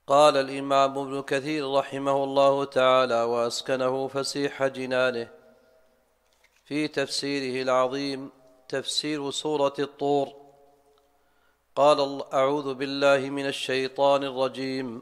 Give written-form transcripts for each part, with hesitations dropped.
قال الإمام ابن كثير رحمه الله تعالى وأسكنه فسيح جنانه في تفسيره العظيم تفسير سورة الطور. قال: أعوذ بالله من الشيطان الرجيم.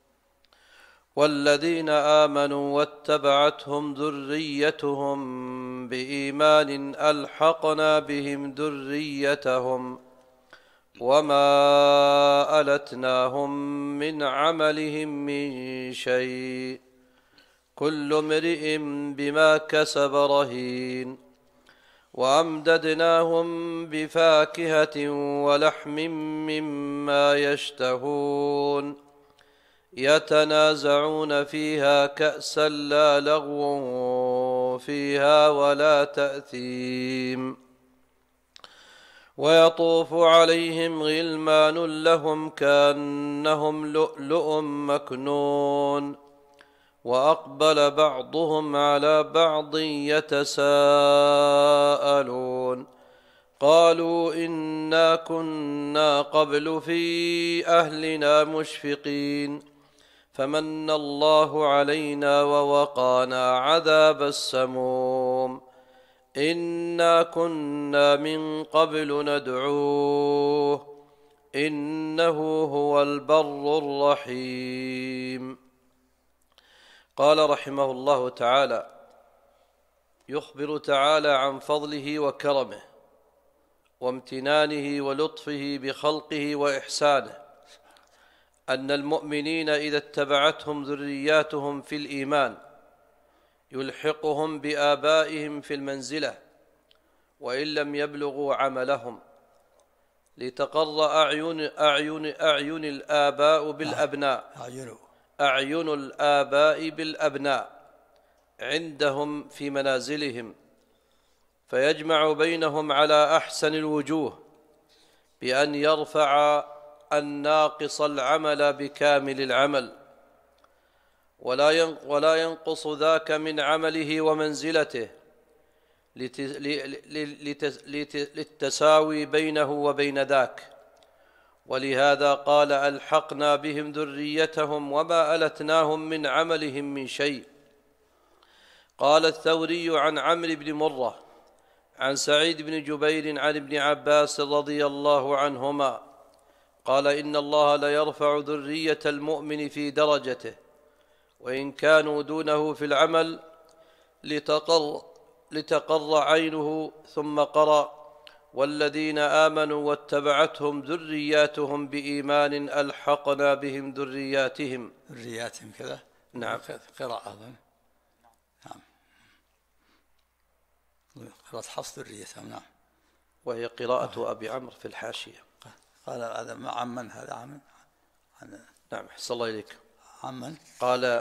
والذين آمنوا واتبعتهم ذريتهم بإيمان ألحقنا بهم ذريتهم وما ألتناهم من عملهم من شيء كل امرئ بما كسب رهين وأمددناهم بفاكهة ولحم مما يشتهون يتنازعون فيها كأسا لا لغو فيها ولا تأثيم ويطوف عليهم غلمان لهم كأنهم لؤلؤ مكنون وأقبل بعضهم على بعض يتساءلون قالوا إنا كنا قبل في أهلنا مشفقين فمن الله علينا ووقانا عذاب السموم إنا كنا من قبل ندعوه إنه هو البر الرحيم. قال رحمه الله تعالى: يخبر تعالى عن فضله وكرمه وامتنانه ولطفه بخلقه وإحسانه أن المؤمنين إذا اتبعتهم ذرياتهم في الإيمان يلحقهم بآبائهم في المنزلة وإن لم يبلغوا عملهم لتقر أعين الآباء بالأبناء أعين الآباء بالأبناء عندهم في منازلهم فيجمع بينهم على أحسن الوجوه بأن يرفع الناقص العمل بكامل العمل ولا ينقص ذاك من عمله ومنزلته للتساوي بينه وبين ذاك. ولهذا قال: ألحقنا بهم ذريتهم وما ألتناهم من عملهم من شيء. قال الثوري عن عمرو بن مرة عن سعيد بن جبير عن ابن عباس رضي الله عنهما قال: إن الله ليرفع ذرية المؤمن في درجته وإن كانوا دونه في العمل لتقر عينه. ثم قرأ: والذين آمنوا واتبعتهم ذرياتهم بإيمان ألحقنا بهم ذرياتهم كذا. نعم، قراءة. نعم، قراءة حفص ذريتهم. نعم، وهي قراءة أبي عمرو في الحاشية. قال هذا عمن، هذا عمن. نعم، أحسن الله إليك. عمن قال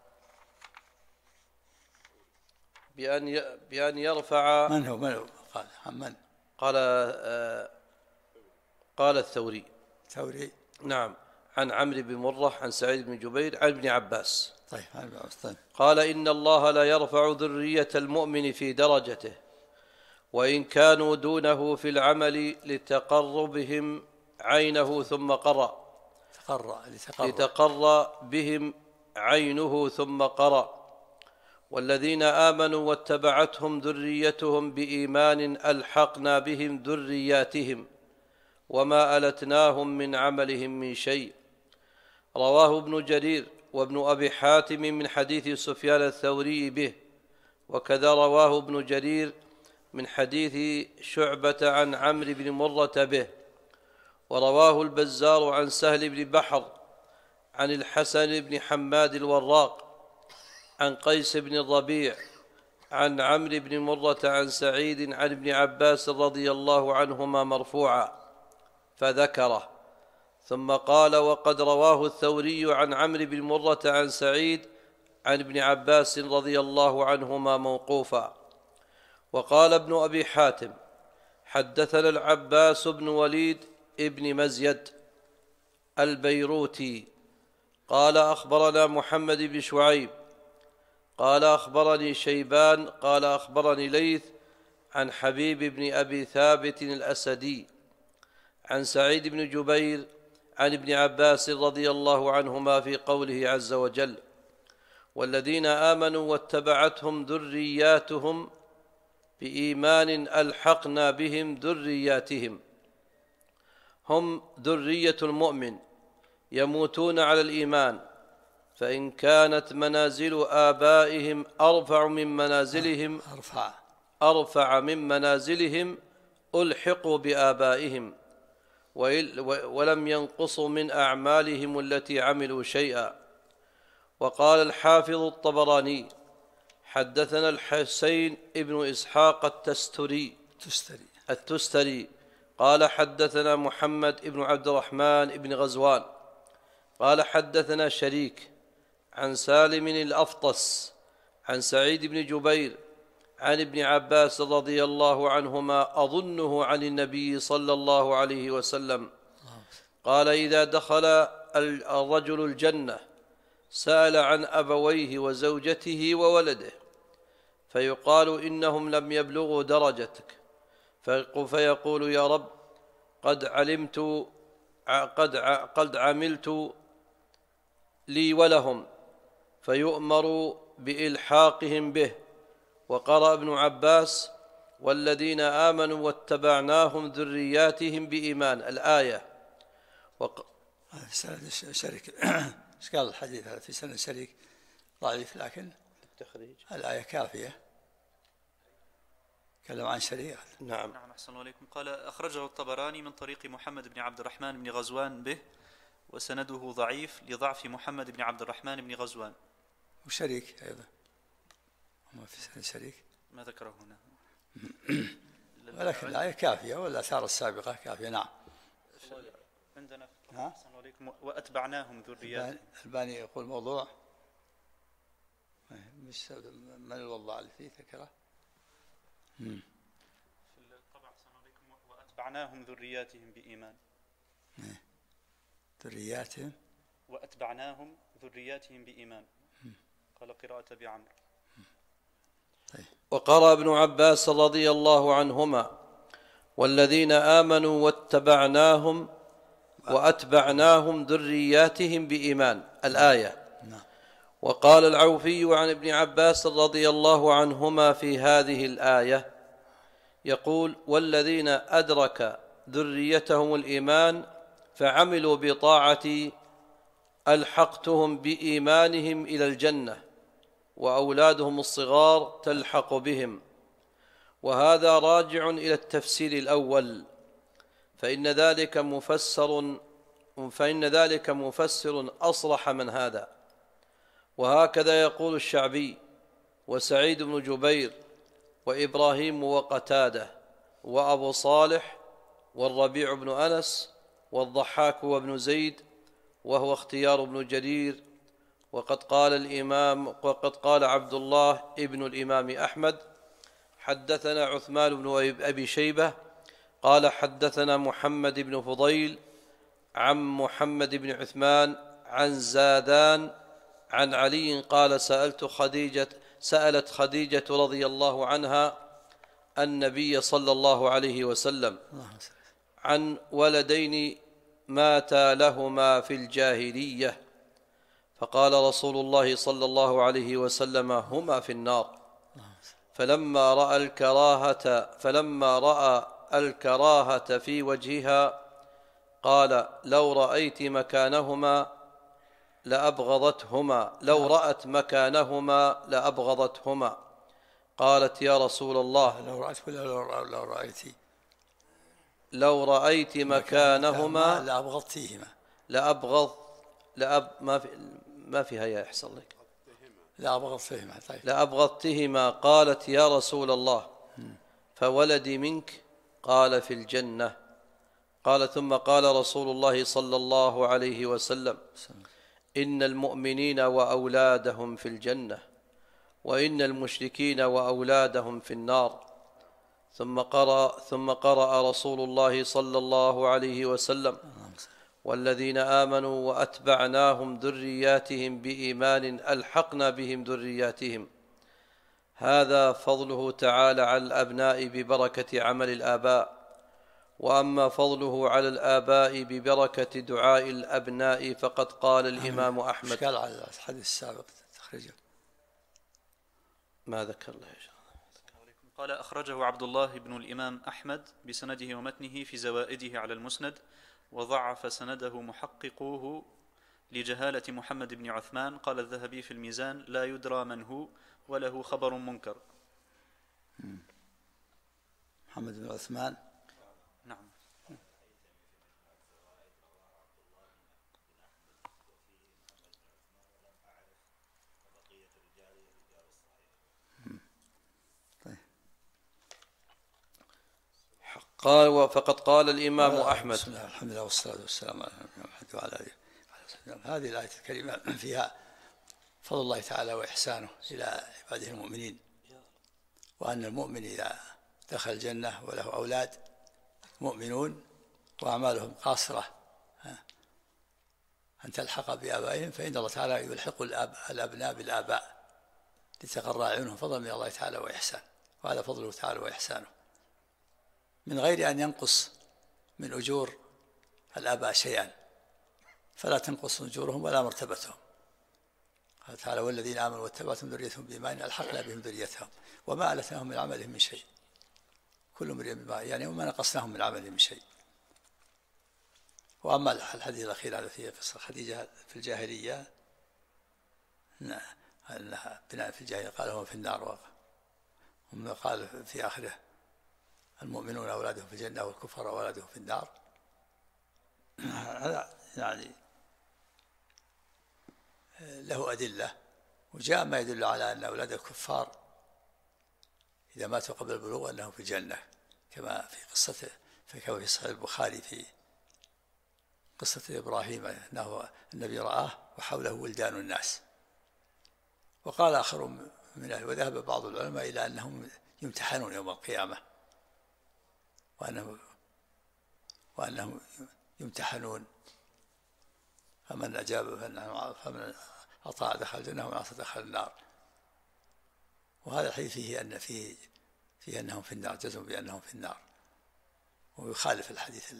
بأن يرفع. من هو قال عمن؟ قال الثوري. نعم، عن عمرو بن مرة عن سعيد بن جبير عن ابن عباس. طيب. قال: إن الله لا يرفع ذرية المؤمن في درجته وإن كانوا دونه في العمل لتقر بهم عينه. ثم قرأ: لتقر بهم عينه. ثم قرأ: والذين آمنوا واتبعتهم ذريتهم بإيمان ألحقنا بهم ذرياتهم وما ألتناهم من عملهم من شيء. رواه ابن جرير وابن أبي حاتم من حديث سفيان الثوري به، وكذا رواه ابن جرير من حديث شعبة عن عمرو بن مرة به، ورواه البزار عن سهل بن بحر عن الحسن بن حماد الوراق عن قيس بن الربيع عن عمرو بن مرة عن سعيد عن ابن عباس رضي الله عنهما مرفوعا فذكره. ثم قال: وقد رواه الثوري عن عمرو بن مرة عن سعيد عن ابن عباس رضي الله عنهما موقوفا. وقال ابن أبي حاتم: حدثنا العباس بن وليد ابن مزيد البيروتي قال: أخبرنا محمد بن شعيب قال: أخبرني شيبان قال: أخبرني ليث عن حبيب بن أبي ثابت الأسدي عن سعيد بن جبير عن ابن عباس رضي الله عنهما في قوله عز وجل: والذين آمنوا واتبعتهم ذرياتهم بإيمان ألحقنا بهم ذرياتهم. هم ذرية المؤمن يموتون على الإيمان، فإن كانت منازل آبائهم أرفع من منازلهم ألحقوا بآبائهم، ولم ينقصوا من أعمالهم التي عملوا شيئا. وقال الحافظ الطبراني: حدثنا الحسين ابن إسحاق التستري قال حدثنا محمد ابن عبد الرحمن ابن غزوان قال حدثنا شريك عن سالم الأفطس عن سعيد بن جبير عن ابن عباس رضي الله عنهما أظنه عن النبي صلى الله عليه وسلم قال: إذا دخل الرجل الجنة سأل عن أبويه وزوجته وولده، فيقال: إنهم لم يبلغوا درجتك، فيقول: يا رب قد عملت لي ولهم، فيؤمر بإلحاقهم به. وقرأ ابن عباس: والذين آمنوا واتبعناهم ذرياتهم بإيمان، الآية. في سند شريك ايش قال الحديث هذا؟ في سند شريك ضعيف، لكن التخريج الآية كافية. تكلم عن شريك. نعم. أحسن الله عليكم. قال: أخرجه الطبراني من طريق محمد بن عبد الرحمن بن غزوان به، وسنده ضعيف لضعف محمد بن عبد الرحمن بن غزوان. وشريك أيضا ما في سند شريك، ما ذكره هنا. ولكن الآية كافية، والآثار السابقة كافية. نعم. عندنا أحسن الله عليكم: وأتبعناهم ذرياتهم. الباني يقول موضوع، مش من الوضع اللي فيه ذكره. في الطبع أحسن الله عليكم: وأتبعناهم ذرياتهم بإيمان. ذرياتهم وأتبعناهم ذرياتهم بإيمان. قال قراءة أبي عمرو. وقرأ ابن عباس رضي الله عنهما: والذين آمنوا وأتبعناهم ذرياتهم بإيمان، الآية. وقال العوفي عن ابن عباس رضي الله عنهما في هذه الآية يقول: والذين أدرك ذريتهم الإيمان فعملوا بطاعتي ألحقتهم بإيمانهم إلى الجنة، وأولادهم الصغار تلحق بهم. وهذا راجع إلى التفسير الأول، فإن ذلك مفسر أصرح من هذا. وهكذا يقول الشعبي وسعيد بن جبير وإبراهيم وقتادة وأبو صالح والربيع بن أنس والضحاك وابن زيد، وهو اختيار ابن جرير. وقد قال عبد الله ابن الإمام أحمد: حدثنا عثمان بن أبي شيبة قال حدثنا محمد بن فضيل عن محمد بن عثمان عن زادان عن علي قال: سألت خديجة رضي الله عنها النبي صلى الله عليه وسلم عن ولدين ماتا لهما في الجاهلية، فقال رسول الله صلى الله عليه وسلم: هما في النار. فلما رأى الكراهة في وجهها قال: لو رأت مكانهما لأبغضتهما. قالت: يا رسول الله، لو رأيت مكانهما ما فيها يا يحصل لك لأبغضتهما. قالت: يا رسول الله، فولدي منك؟ قال: في الجنة. قال: ثم قال رسول الله صلى الله عليه وسلم: إن المؤمنين وأولادهم في الجنة، وإن المشركين وأولادهم في النار. ثم قرأ رسول الله صلى الله عليه وسلم: والذين آمنوا وأتبعناهم ذرياتهم بإيمان ألحقنا بهم ذرياتهم. هذا فضله تعالى على الأبناء ببركة عمل الآباء، وأما فضله على الآباء ببركة دعاء الأبناء فقد قال الإمام أحمد. إشكال على الحديث السابق تخرجه ما ذكر له يا شيخ. قال أخرجه عبد الله بن الإمام أحمد بسنده ومتنه في زوائده على المسند، وضعف سنده محققوه لجهالة محمد بن عثمان. قال الذهبي في الميزان: لا يدرى من هو وله خبر منكر. محمد بن عثمان. نعم. قال فقد قال الإمام أحمد. بسم الله الحمد لله والصلاة والسلام على محمد وعلى آله وسلم. هذه الآية الكريمة فيها فضل الله تعالى وإحسانه إلى عباده المؤمنين، وأن المؤمن إذا دخل الجنة وله أولاد مؤمنون وأعمالهم قاصرة أن تلحق بآبائهم، فإن الله تعالى يلحق الأبناء بالآباء لتقر أعينهم، فضل من الله تعالى وإحسان، وهذا فضله تعالى وإحسانه من غير أن ينقص من أجور الآباء شيئا، فلا تنقص أجورهم ولا مرتبتهم. قال تعالى: والذين آمنوا واتبعتهم ذريتهم بإيمان ألحقنا بهم ذريتهم وما ألتناهم من عملهم من شيء، كل امرئ بما يعني وما نقصناهم من عملهم من شيء. وأما الحديث الأخير هذا في قصة خديجة في الجاهلية أنها بناء في الجاهلية قال هم في النار، قال في آخره: المؤمنون أولادهم في الجنة والكفار أولادهم في النار. هذا يعني له أدلة، وجاء ما يدل على أن أولاد الكفار إذا ماتوا قبل البلوغ أنهم في الجنة، كما في قصته كما في صحيح البخاري في قصة إبراهيم أنه النبي رآه وحوله ولدان الناس. وقال آخر من أهل، وذهب بعض العلماء إلى أنهم يمتحنون يوم القيامة، وأنهم يمتحنون، فمن أجاب فمن أطاع دخل الجنة ومن عصى دخل النار. وهذا الحديث فيه أنهم في النار، جزم بأنهم في النار، ويخالف الحديث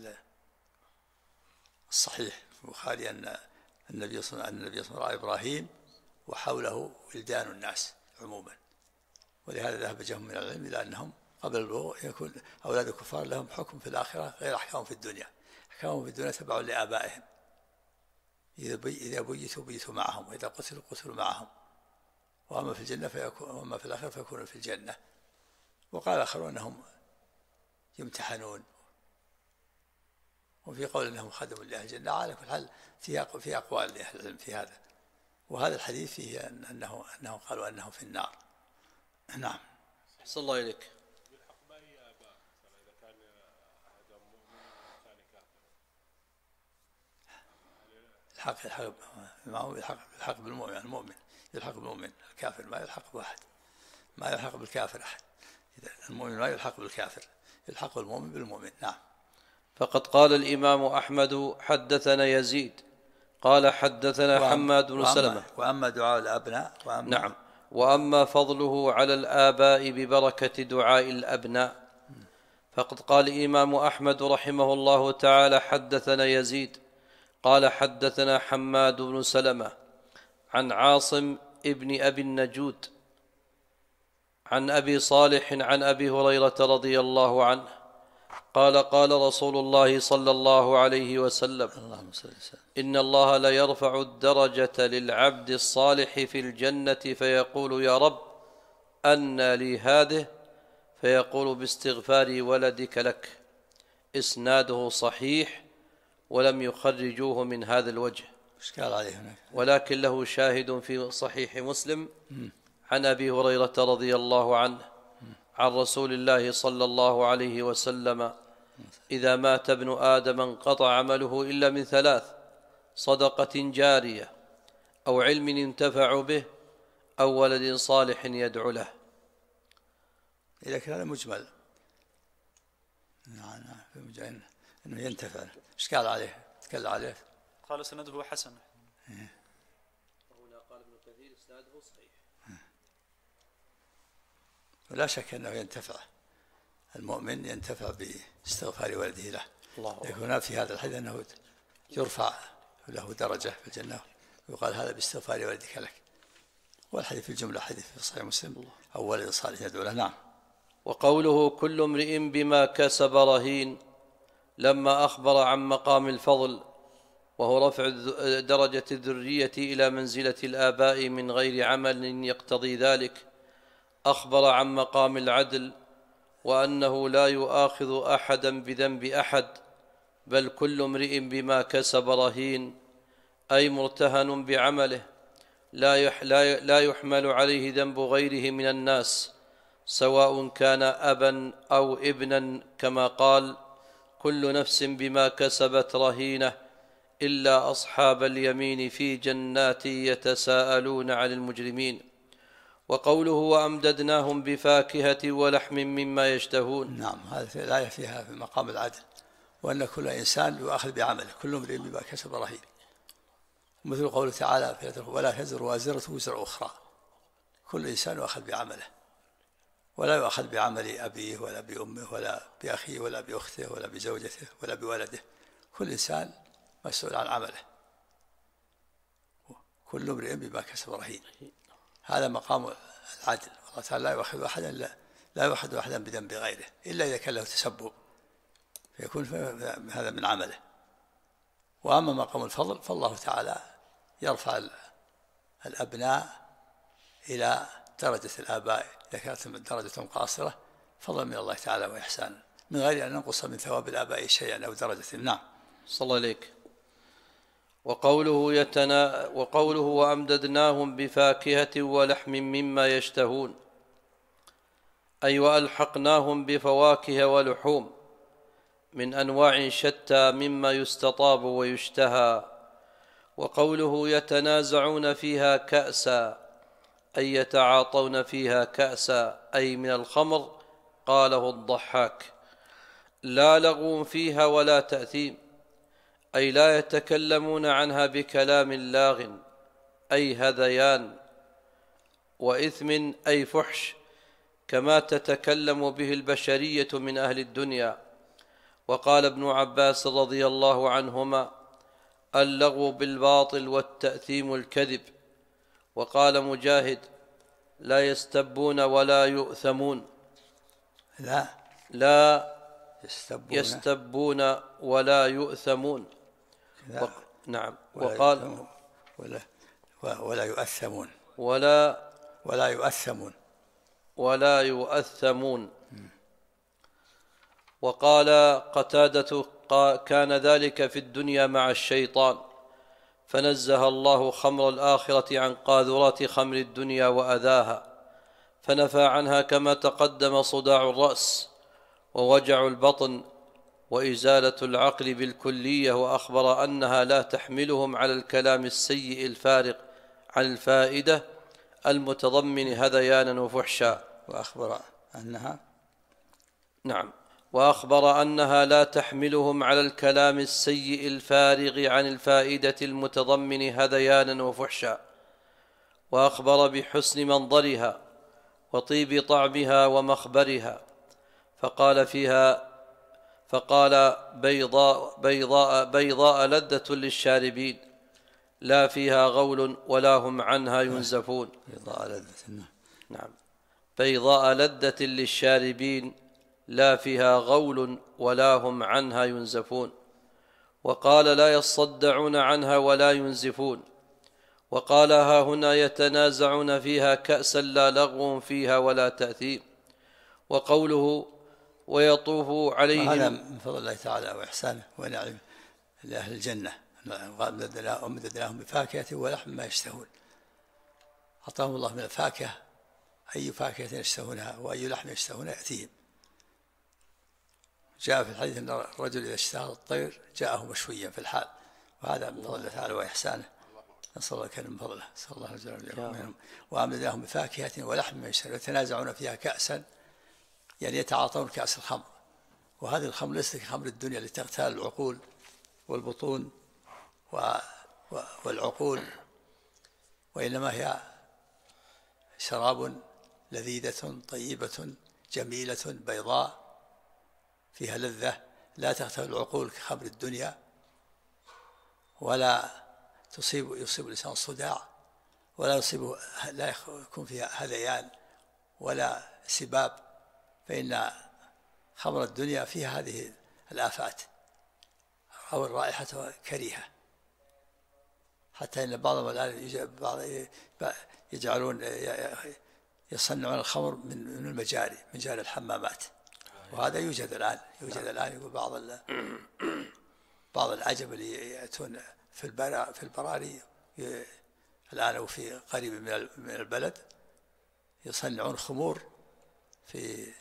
الصحيح في البخاري أن النبي صلى الله عليه وسلم رأى إبراهيم وحوله ولدان الناس عموما. ولهذا ذهب جهم من العلم إلى أنهم قبل البلوغ يكون أولاد الكفار لهم حكم في الآخرة غير أحكامهم في الدنيا. أحكامهم في الدنيا تبع لآبائهم، إذا بيتوا معهم، وإذا قتلوا معهم، وأما في الجنة وأما في الآخرة فيكونوا في الجنة. وقال آخرون أنهم يمتحنون، وفي قول أنهم خدموا لأهل الجنة. على كل حال في أقوال لأهل العلم في هذا، وهذا الحديث فيه أنه قالوا أنهم في النار. نعم. صلى الله إليك. يلحق بالمؤمن، المؤمن يلحق بالمؤمن، الكافر ما يلحق بأحد، ما يلحق بالكافر أحد. المؤمن ما يلحق بالكافر، يلحق المؤمن بالمؤمن. نعم. فقد قال الإمام أحمد: حدثنا يزيد قال حدثنا حماد بن سلمة. وأما دعاء الأبناء نعم. وأما فضله على الآباء ببركة دعاء الأبناء فقد قال الإمام أحمد رحمه الله تعالى: حدثنا يزيد قال حدثنا حماد بن سلمة عن عاصم ابن أبي النجود عن أبي صالح عن أبي هريرة رضي الله عنه قال: قال رسول الله صلى الله عليه وسلم: إن الله لا يرفع الدرجة للعبد الصالح في الجنة فيقول: يا رب أنى لي هذه؟ فيقول: باستغفار ولدك لك. إسناده صحيح ولم يخرجوه من هذا الوجه، ولكن له شاهد في صحيح مسلم عن أبي هريرة رضي الله عنه عن رسول الله صلى الله عليه وسلم: إذا مات ابن آدم انقطع عمله إلا من ثلاث: صدقة جارية، أو علم ينتفع به، أو ولد صالح يدعو له. إذا كان هذا مجمل إنه ينتفع، إشكال عليه، تكلم عليه. قال سنده حسن. وهنا قال ابن كثير إسناده صحيح. ولا شك أنه ينتفع، المؤمن ينتفع باستغفار والده له. الله يكون في هذا الحديث أنه يرفع له درجة في الجنة، ويقال هذا باستغفار والدك لك. والحديث في الجملة حديث في صحيح مسلم أو ولد صالح يدعو له. نعم. وقوله كل امرئ بما كسب رهين لما أخبر عن مقام الفضل وهو رفع درجة الذرية إلى منزلة الآباء من غير عمل يقتضي ذلك، أخبر عن مقام العدل وأنه لا يؤاخذ أحدا بذنب أحد، بل كل امرئ بما كسب رهين، أي مرتهن بعمله لا يحمل عليه ذنب غيره من الناس، سواء كان أبا أو ابنا، كما قال كل نفس بما كسبت رهينة إلا أصحاب اليمين في جنات يتساءلون عن المجرمين. وقوله وأمددناهم بفاكهة ولحم مما يشتهون. نعم، هذه الآية فيها في مقام العدل، وأن كل إنسان يؤاخذ بعمله، كل امرئ بما كسب رهين. مثل قوله تعالى ولا تزر وازرة وزر أخرى، كل إنسان يؤاخذ بعمله، ولا يؤاخذ بعمل أبيه ولا بأمه ولا بأخيه ولا بأخته ولا بزوجته ولا بولده، كل إنسان مسؤول عن عمله، كل امرئ بما كسب رهين. هذا مقام العدل، الله تعالى لا يؤاخذ أحدا بذنب غيره إلا إذا كان له تسبب فيكون هذا من عمله. وأما مقام الفضل فالله تعالى يرفع الأبناء إلى درجة الآباء إذا كانت درجة قاصرة، فضلا من الله تعالى وإحسانا، من غير أن ننقص من ثواب الآباء شيئا أو درجة. نعم. صلى الله عليك. وقوله وأمددناهم بفاكهة ولحم مما يشتهون، أي وألحقناهم بفواكه ولحوم من أنواع شتى مما يستطاب ويشتهى. وقوله يتنازعون فيها كأسا، أي يتعاطون فيها كأسا، أي من الخمر، قاله الضحاك. لا لغو فيها ولا تأثيم، أي لا يتكلمون عنها بكلام لاغ، أي هذيان، وإثم أي فحش، كما تتكلم به البشرية من أهل الدنيا. وقال ابن عباس رضي الله عنهما اللغو بالباطل والتأثيم الكذب. وقال مجاهد لا يستبون ولا يؤثمون، لا يستبون ولا يؤثمون. نعم. وقال ولا يؤثمون ولا يؤثمون. وقال قتادة كان ذلك في الدنيا مع الشيطان، فنزه الله خمر الآخرة عن قاذورات خمر الدنيا وأذاها، فنفى عنها كما تقدم صداع الرأس ووجع البطن وإزالة العقل بالكلية، وأخبر أنها لا تحملهم على الكلام السيء الفارغ عن الفائدة المتضمن هذيانا وفحشا. وأخبر أنها لا تحملهم على الكلام السيء الفارغ عن الفائدة المتضمن هذيانا وفحشا. وأخبر بحسن منظرها وطيب طعمها ومخبرها، فقال بيضاء لذة للشاربين لا فيها غول ولا هم عنها ينزفون. بيضاء لذة للشاربين لا فيها غول ولا هم عنها ينزفون. وقال لا يصدعون عنها ولا ينزفون. وقال ها هنا يتنازعون فيها كأسا لا لغو فيها ولا تأثيم. وقوله ويطوف عليهم، هذا من فضل الله تعالى وإحسانه ونعمه لأهل الجنة، وأمددناهم بفاكهة ولحم ما يشتهون. أعطاهم الله من الفاكهة، أي فاكهة يشتهونها وأي لحم يشتهونها يأتيهم. جاء في الحديث أن الرجل إذا اشتهى الطير جاءه مشويا في الحال، وهذا من فضل الله تعالى وإحسانه، نسأل الله كان من فضله، نسأل الله منهم. وأمددناهم بفاكهة ولحم ما يشتهون، يتنازعون فيها كأسا، يعني يتعاطون كأس الخمر. وهذه الخمر ليست كخمر الدنيا التي تغتال العقول والبطون والعقول، وإنما هي شراب لذيذة طيبة جميلة بيضاء فيها لذة لا تغتفل العقول كخمر الدنيا، ولا يصيب الإنسان صداع، ولا لا يكون فيها هذيان ولا سباب، فإن خمر الدنيا فيها هذه الآفات أو الرائحة كريهة، حتى إن بعضهم الآن يجعلون يصنعون الخمر من المجاري، مجاري الحمامات، وهذا يوجد الآن يقول بعض العجب اللي يأتون في البراري الآن وفي قريب من البلد يصنعون خمور في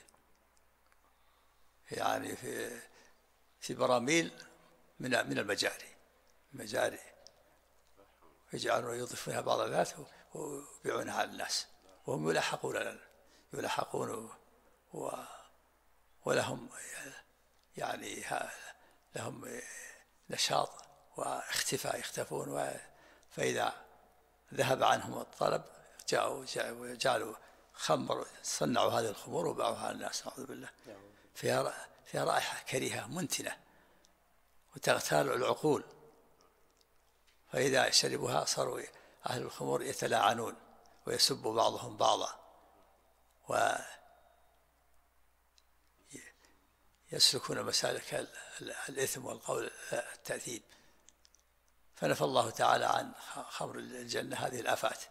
براميل من المجاري يجعلون يضيفونها بعض الذات ويبيعونها على الناس، وهم يلاحقون ولهم يعني لهم نشاط واختفاء، يختفون، فإذا ذهب عنهم الطلب جعلوا خمر، صنعوا هذه الخمور وباعوها على الناس، نعوذ بالله. فيها رائحة كريهة منتنة وتغتال العقول، فإذا شربوها صاروا أهل الخمور يتلاعنون ويسب بعضهم بعضا ويسلكون مسالك الإثم والقول التأثيم. فنفى الله تعالى عن خمر الجنة هذه الآفات،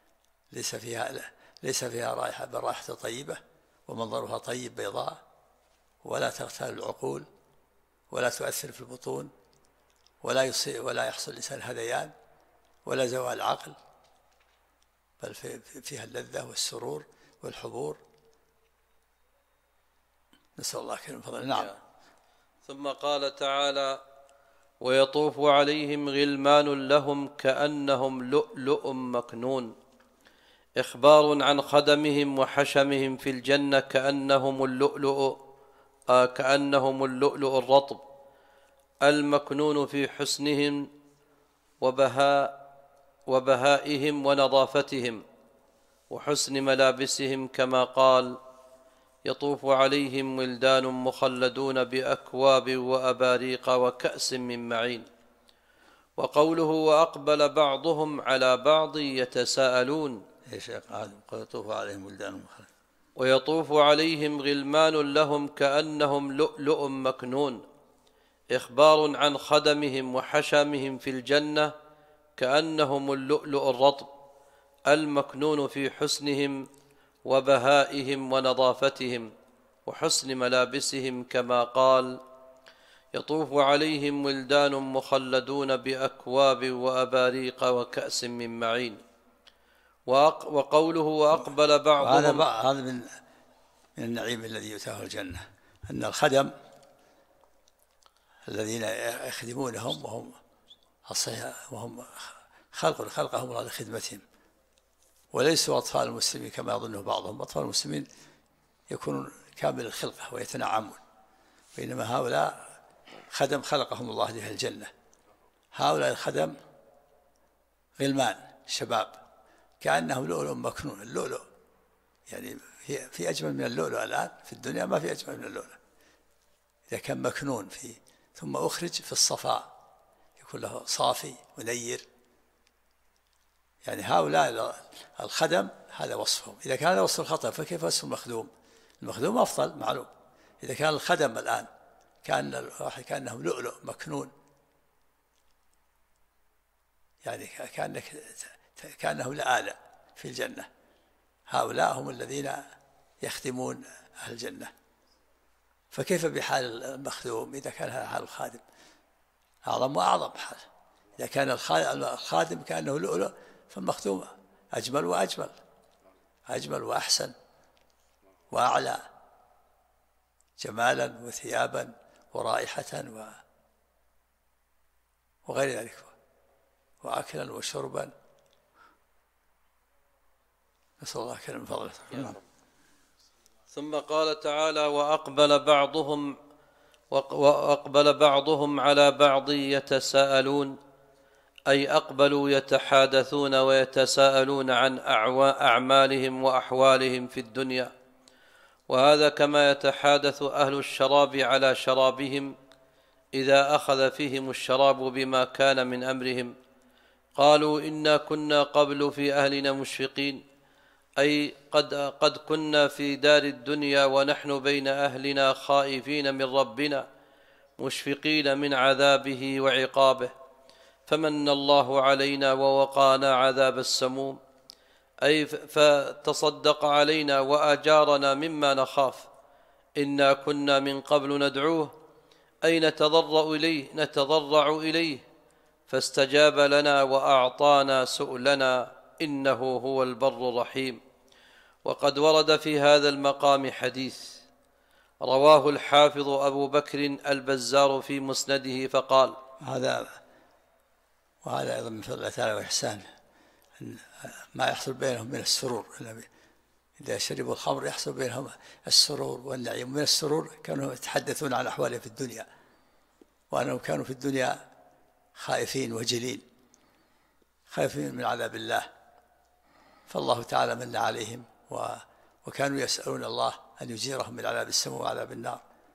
ليس فيها رائحة بل رائحة طيبة ومنظرها طيب بيضاء، ولا تغتال العقول ولا تؤثر في البطون، ولا يحصل الإنسان هذيان ولا زوال العقل، بل فيها اللذة والسرور والحبور. نسأل الله كريم فضل. نعم. ثم قال تعالى: ويطوف عليهم غلمان لهم كأنهم لؤلؤ مكنون. إخبار عن خدمهم وحشمهم في الجنة كأنهم اللؤلؤ الرطب المكنون في حسنهم وبهائهم ونظافتهم وحسن ملابسهم، كما قال: يطوف عليهم ولدان مخلدون بأكواب وأباريق وكأس من معين. وقوله: وأقبل بعضهم على بعض يتساءلون. ويطوف عليهم غلمان لهم كأنهم لؤلؤ مكنون. إخبار عن خدمهم وحشمهم في الجنة كأنهم اللؤلؤ الرطب المكنون في حسنهم وبهائهم ونظافتهم وحسن ملابسهم، كما قال: يطوف عليهم ولدان مخلدون بأكواب وأباريق وكأس من معين. وقوله: وأقبل بعضهم، هذا من النعيم الذي يؤتاه الجنة، أن الخدم الذين يخدمونهم وهم خلقهم الله لخدمتهم، وليسوا أطفال المسلمين كما يظنه بعضهم. أطفال المسلمين يكونون كامل الخلقة ويتنعمون، بينما هؤلاء خدم خلقهم الله لها الجنة. هؤلاء الخدم غلمان شباب كأنهم لؤلؤ مكنون. اللؤلؤ يعني في أجمل من اللؤلؤ الآن في الدنيا، ما في أجمل من اللؤلؤ إذا كان مكنون ثم أخرج في الصفاء يكون له صافي ونير. يعني هؤلاء الخدم هذا وصفهم. إذا كان هذا وصف الخطأ فكيف وصف المخدوم؟ المخدوم أفضل معلوم. إذا كان الخدم الآن كأنهم لؤلؤ مكنون، يعني كأنه لآلة في الجنة. هؤلاء هم الذين يخدمون أهل الجنة، فكيف بحال المخدوم إذا كان هذا حال الخادم؟ أعظم وأعظم حال. إذا كان الخادم كأنه لؤلؤ فالمخدوم أجمل وأجمل، أجمل وأحسن وأعلى جمالا وثيابا ورائحة وغير ذلك، وأكلا وشربا. نسأل الله كريم فضله. ثم قال تعالى: وأقبل بعضهم على بعض يتساءلون، أي أقبلوا يتحادثون ويتساءلون عن أعمالهم وأحوالهم في الدنيا. وهذا كما يتحادث أهل الشراب على شرابهم إذا أخذ فيهم الشراب بما كان من أمرهم. قالوا إنا كنا قبل في أهلنا مشفقين، أي قد كنا في دار الدنيا ونحن بين أهلنا خائفين من ربنا مشفقين من عذابه وعقابه، فمن الله علينا ووقانا عذاب السموم، أي فتصدق علينا وأجارنا مما نخاف. إنا كنا من قبل ندعوه، أي نتضرع إليه فاستجاب لنا وأعطانا سؤلنا، إنه هو البر الرحيم. وقد ورد في هذا المقام حديث رواه الحافظ أبو بكر البزار في مسنده فقال: وهذا أيضا من فضل الله تعالى وإحسانه ما يحصل بينهم من السرور. إذا شربوا الخمر يحصل بينهم السرور والنعيم. من السرور كانوا يتحدثون عن أحوالهم في الدنيا، وأنهم كانوا في الدنيا خائفين وجلين، خائفين من عذاب الله، فالله تعالى من عليهم وكانوا يسألون الله أن يجيرهم من عذاب السموم وعذاب النار،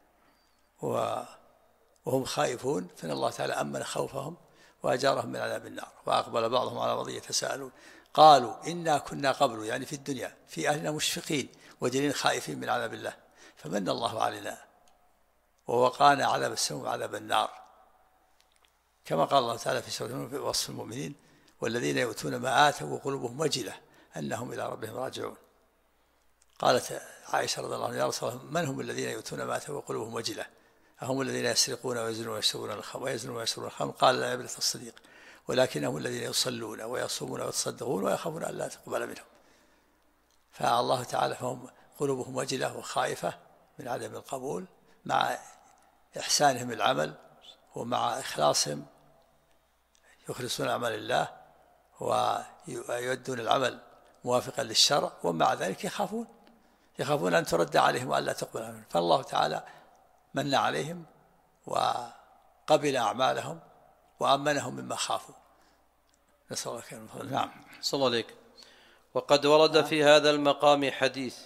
وهم خائفون، فإن الله تعالى أمن خوفهم وأجارهم من عذاب النار. وأقبل بعضهم على بعض يتساءلون قالوا إنا كنا قبل، يعني في الدنيا، في أهلنا مشفقين وجلين خائفين من عذاب الله، فمن الله علينا ووقانا عذاب السموم وعذاب النار، كما قال الله تعالى في سورة وصف المؤمنين: والذين يؤتون ما آتوا وقلوبهم وجلة أنهم إلى ربهم راجعون. قالت عائشة رضي الله عنها: يا رسول الله، من هم الذين يؤتون ما آتوا وقلوبهم وجلة؟ أهم الذين يسرقون ويزنون ويسرقون الخمر؟ قال: لا يا ابنة الصديق، ولكنهم الذين يصلون ويصومون ويتصدقون ويخافون أن لا تقبل منهم. فالله تعالى فهم قلوبهم وجلة وخائفة من عدم القبول، مع إحسانهم العمل ومع إخلاصهم يخلصون عمل الله ويؤدون العمل موافقا للشرع، ومع ذلك يخافون أن ترد عليهم وأن لا تقبل منهم. فالله تعالى من عليهم وقبل أعمالهم وأمنهم مما خافوا. نسأل الله خير. نعم. صلى الله عليك. وقد ورد في هذا المقام حديث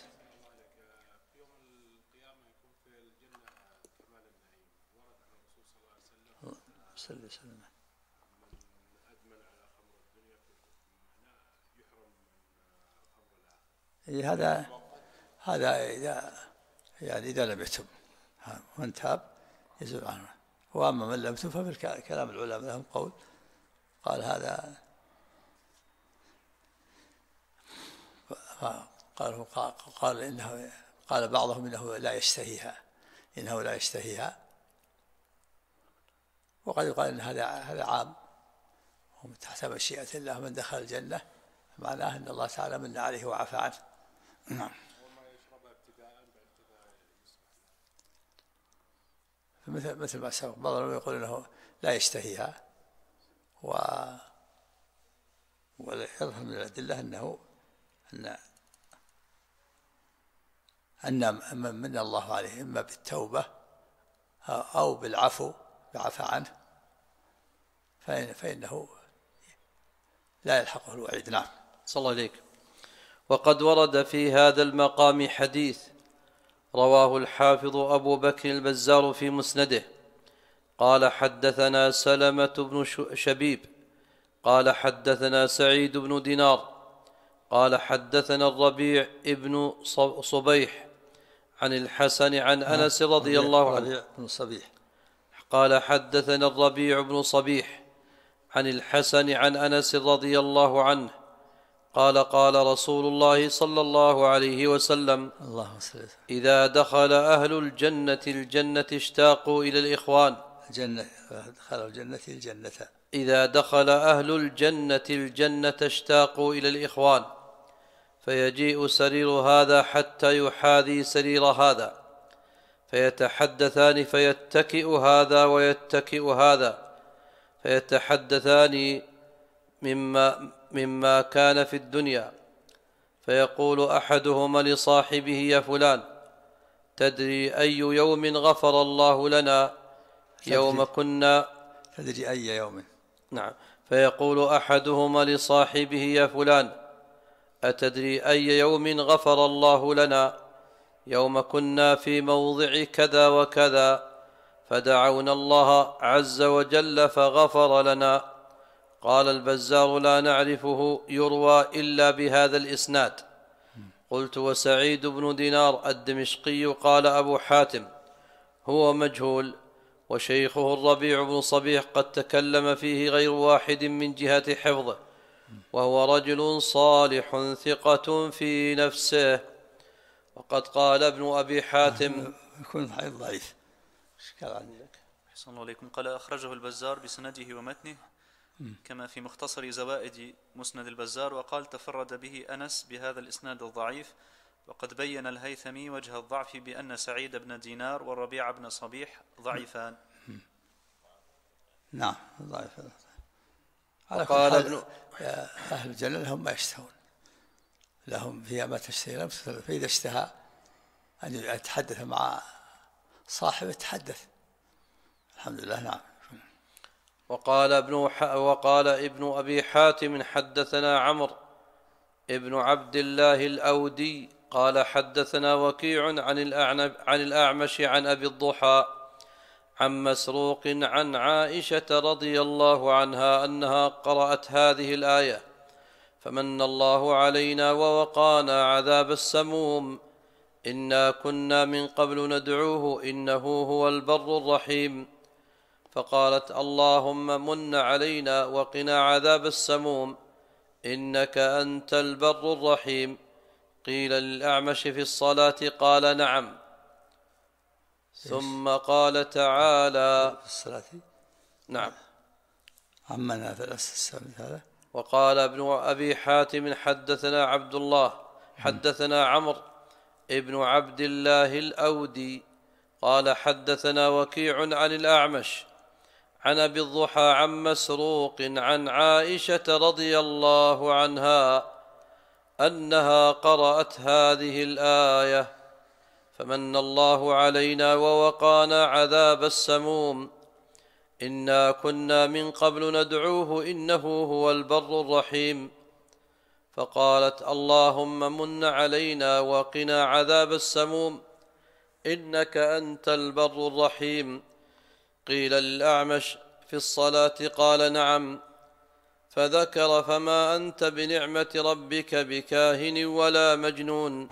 هذا إذا لم يتب، من تاب يزول عنه. وأما من لم يتب ففي كلام العلماء لهم قول، قال بعضهم إنه لا يشتهيها، وقد يقال إن هذا عام، هم تحت مشيئة الله. من دخل الجنة معناه أن الله تعالى من عليه وعفى عنه. نعم. مثل ما سبق، بعضهم يقول إنه لا يشتهيها، ويظهر من الأدلة أن من الله عليه إما بالتوبة أو بالعفو بعفى عنه، فإنه لا يلحقه الوعيد. نعم. صلى الله عليك. وقد ورد في هذا المقام حديث رواه الحافظ أبو بكر البزار في مسنده قال: حدثنا سلمة بن شبيب قال حدثنا سعيد بن دينار قال حدثنا الربيع ابن صبيح عن الحسن عن أنس رضي الله عنه قال حدثنا الربيع بن صبيح عن الحسن عن أنس رضي الله عنه قال: قال رسول الله صلى الله عليه وسلم: إذا دخل أهل الجنة الجنة اشتاقوا إلى الإخوان. إذا دخل أهل الجنة الجنة اشتاقوا إلى الإخوان، فيجيء سرير هذا حتى يحاذي سرير هذا، فيتحدثان فيتكئ هذا ويتكئ هذا، فيتحدثان مما كان في الدنيا، فيقول أحدهما لصاحبه: يا فلان، تدري أي يوم غفر الله لنا يوم كنا؟ تدري أي يوم؟ نعم. فيقول أحدهما لصاحبه: يا فلان، أتدري أي يوم غفر الله لنا يوم كنا في موضع كذا وكذا فدعونا الله عز وجل فغفر لنا. قال البزار: لا نعرفه يروى إلا بهذا الإسناد. قلت: وسعيد بن دينار الدمشقي؟ قال أبو حاتم: هو مجهول، وشيخه الربيع بن صبيح قد تكلم فيه غير واحد من جهة حفظه، وهو رجل صالح ثقة في نفسه. وقد قال ابن أبي حاتم: يكون حديث ضعيف. اشكال عندك. أحسن الله عليكم. قال: أخرجه البزار بسنده ومتنه كما في مختصر زوائد مسند البزار. وقال: تفرد به أنس بهذا الإسناد الضعيف. وقد بين الهيثمي وجه الضعف بأن سعيد بن دينار والربيع بن صبيح ضعيفان. نعم ضعيف. على قال ابن أهل الجنة لهم ما يشتهون، لهم فيها ما تشتهي نفس، فإذا اشتهى أن يتحدث مع صاحبه يتحدث. الحمد لله. نعم. وقال ابن أبي حاتم: حدثنا عمرو ابن عبد الله الأودي قال: حدثنا وكيع عن الأعمش عن أبي الضحى عن مسروق عن عائشة رضي الله عنها أنها قرأت هذه الآية: فمن الله علينا ووقانا عذاب السموم إنا كنا من قبل ندعوه إنه هو البر الرحيم. فقالت: اللهم من علينا وقنا عذاب السموم إنك أنت البر الرحيم. قيل للأعمش: في الصلاة؟ قال: نعم. ثم قال تعالى: في الصلاة؟ نعم. عمنا هذا. وقال ابن أبي حاتم: حدثنا عبد الله حدثنا عمرو ابن عبد الله الأودي قال: حدثنا وكيع عن الأعمش عن أبي الضحى عن مسروق عن عائشة رضي الله عنها أنها قرأت هذه الآية: فمن الله علينا ووقانا عذاب السموم إنا كنا من قبل ندعوه إنه هو البر الرحيم. فقالت: اللهم من علينا وقنا عذاب السموم إنك أنت البر الرحيم. قيل للأعمش: في الصلاة؟ قال: نعم. فذكر: فما أنت بنعمة ربك بكاهن ولا مجنون.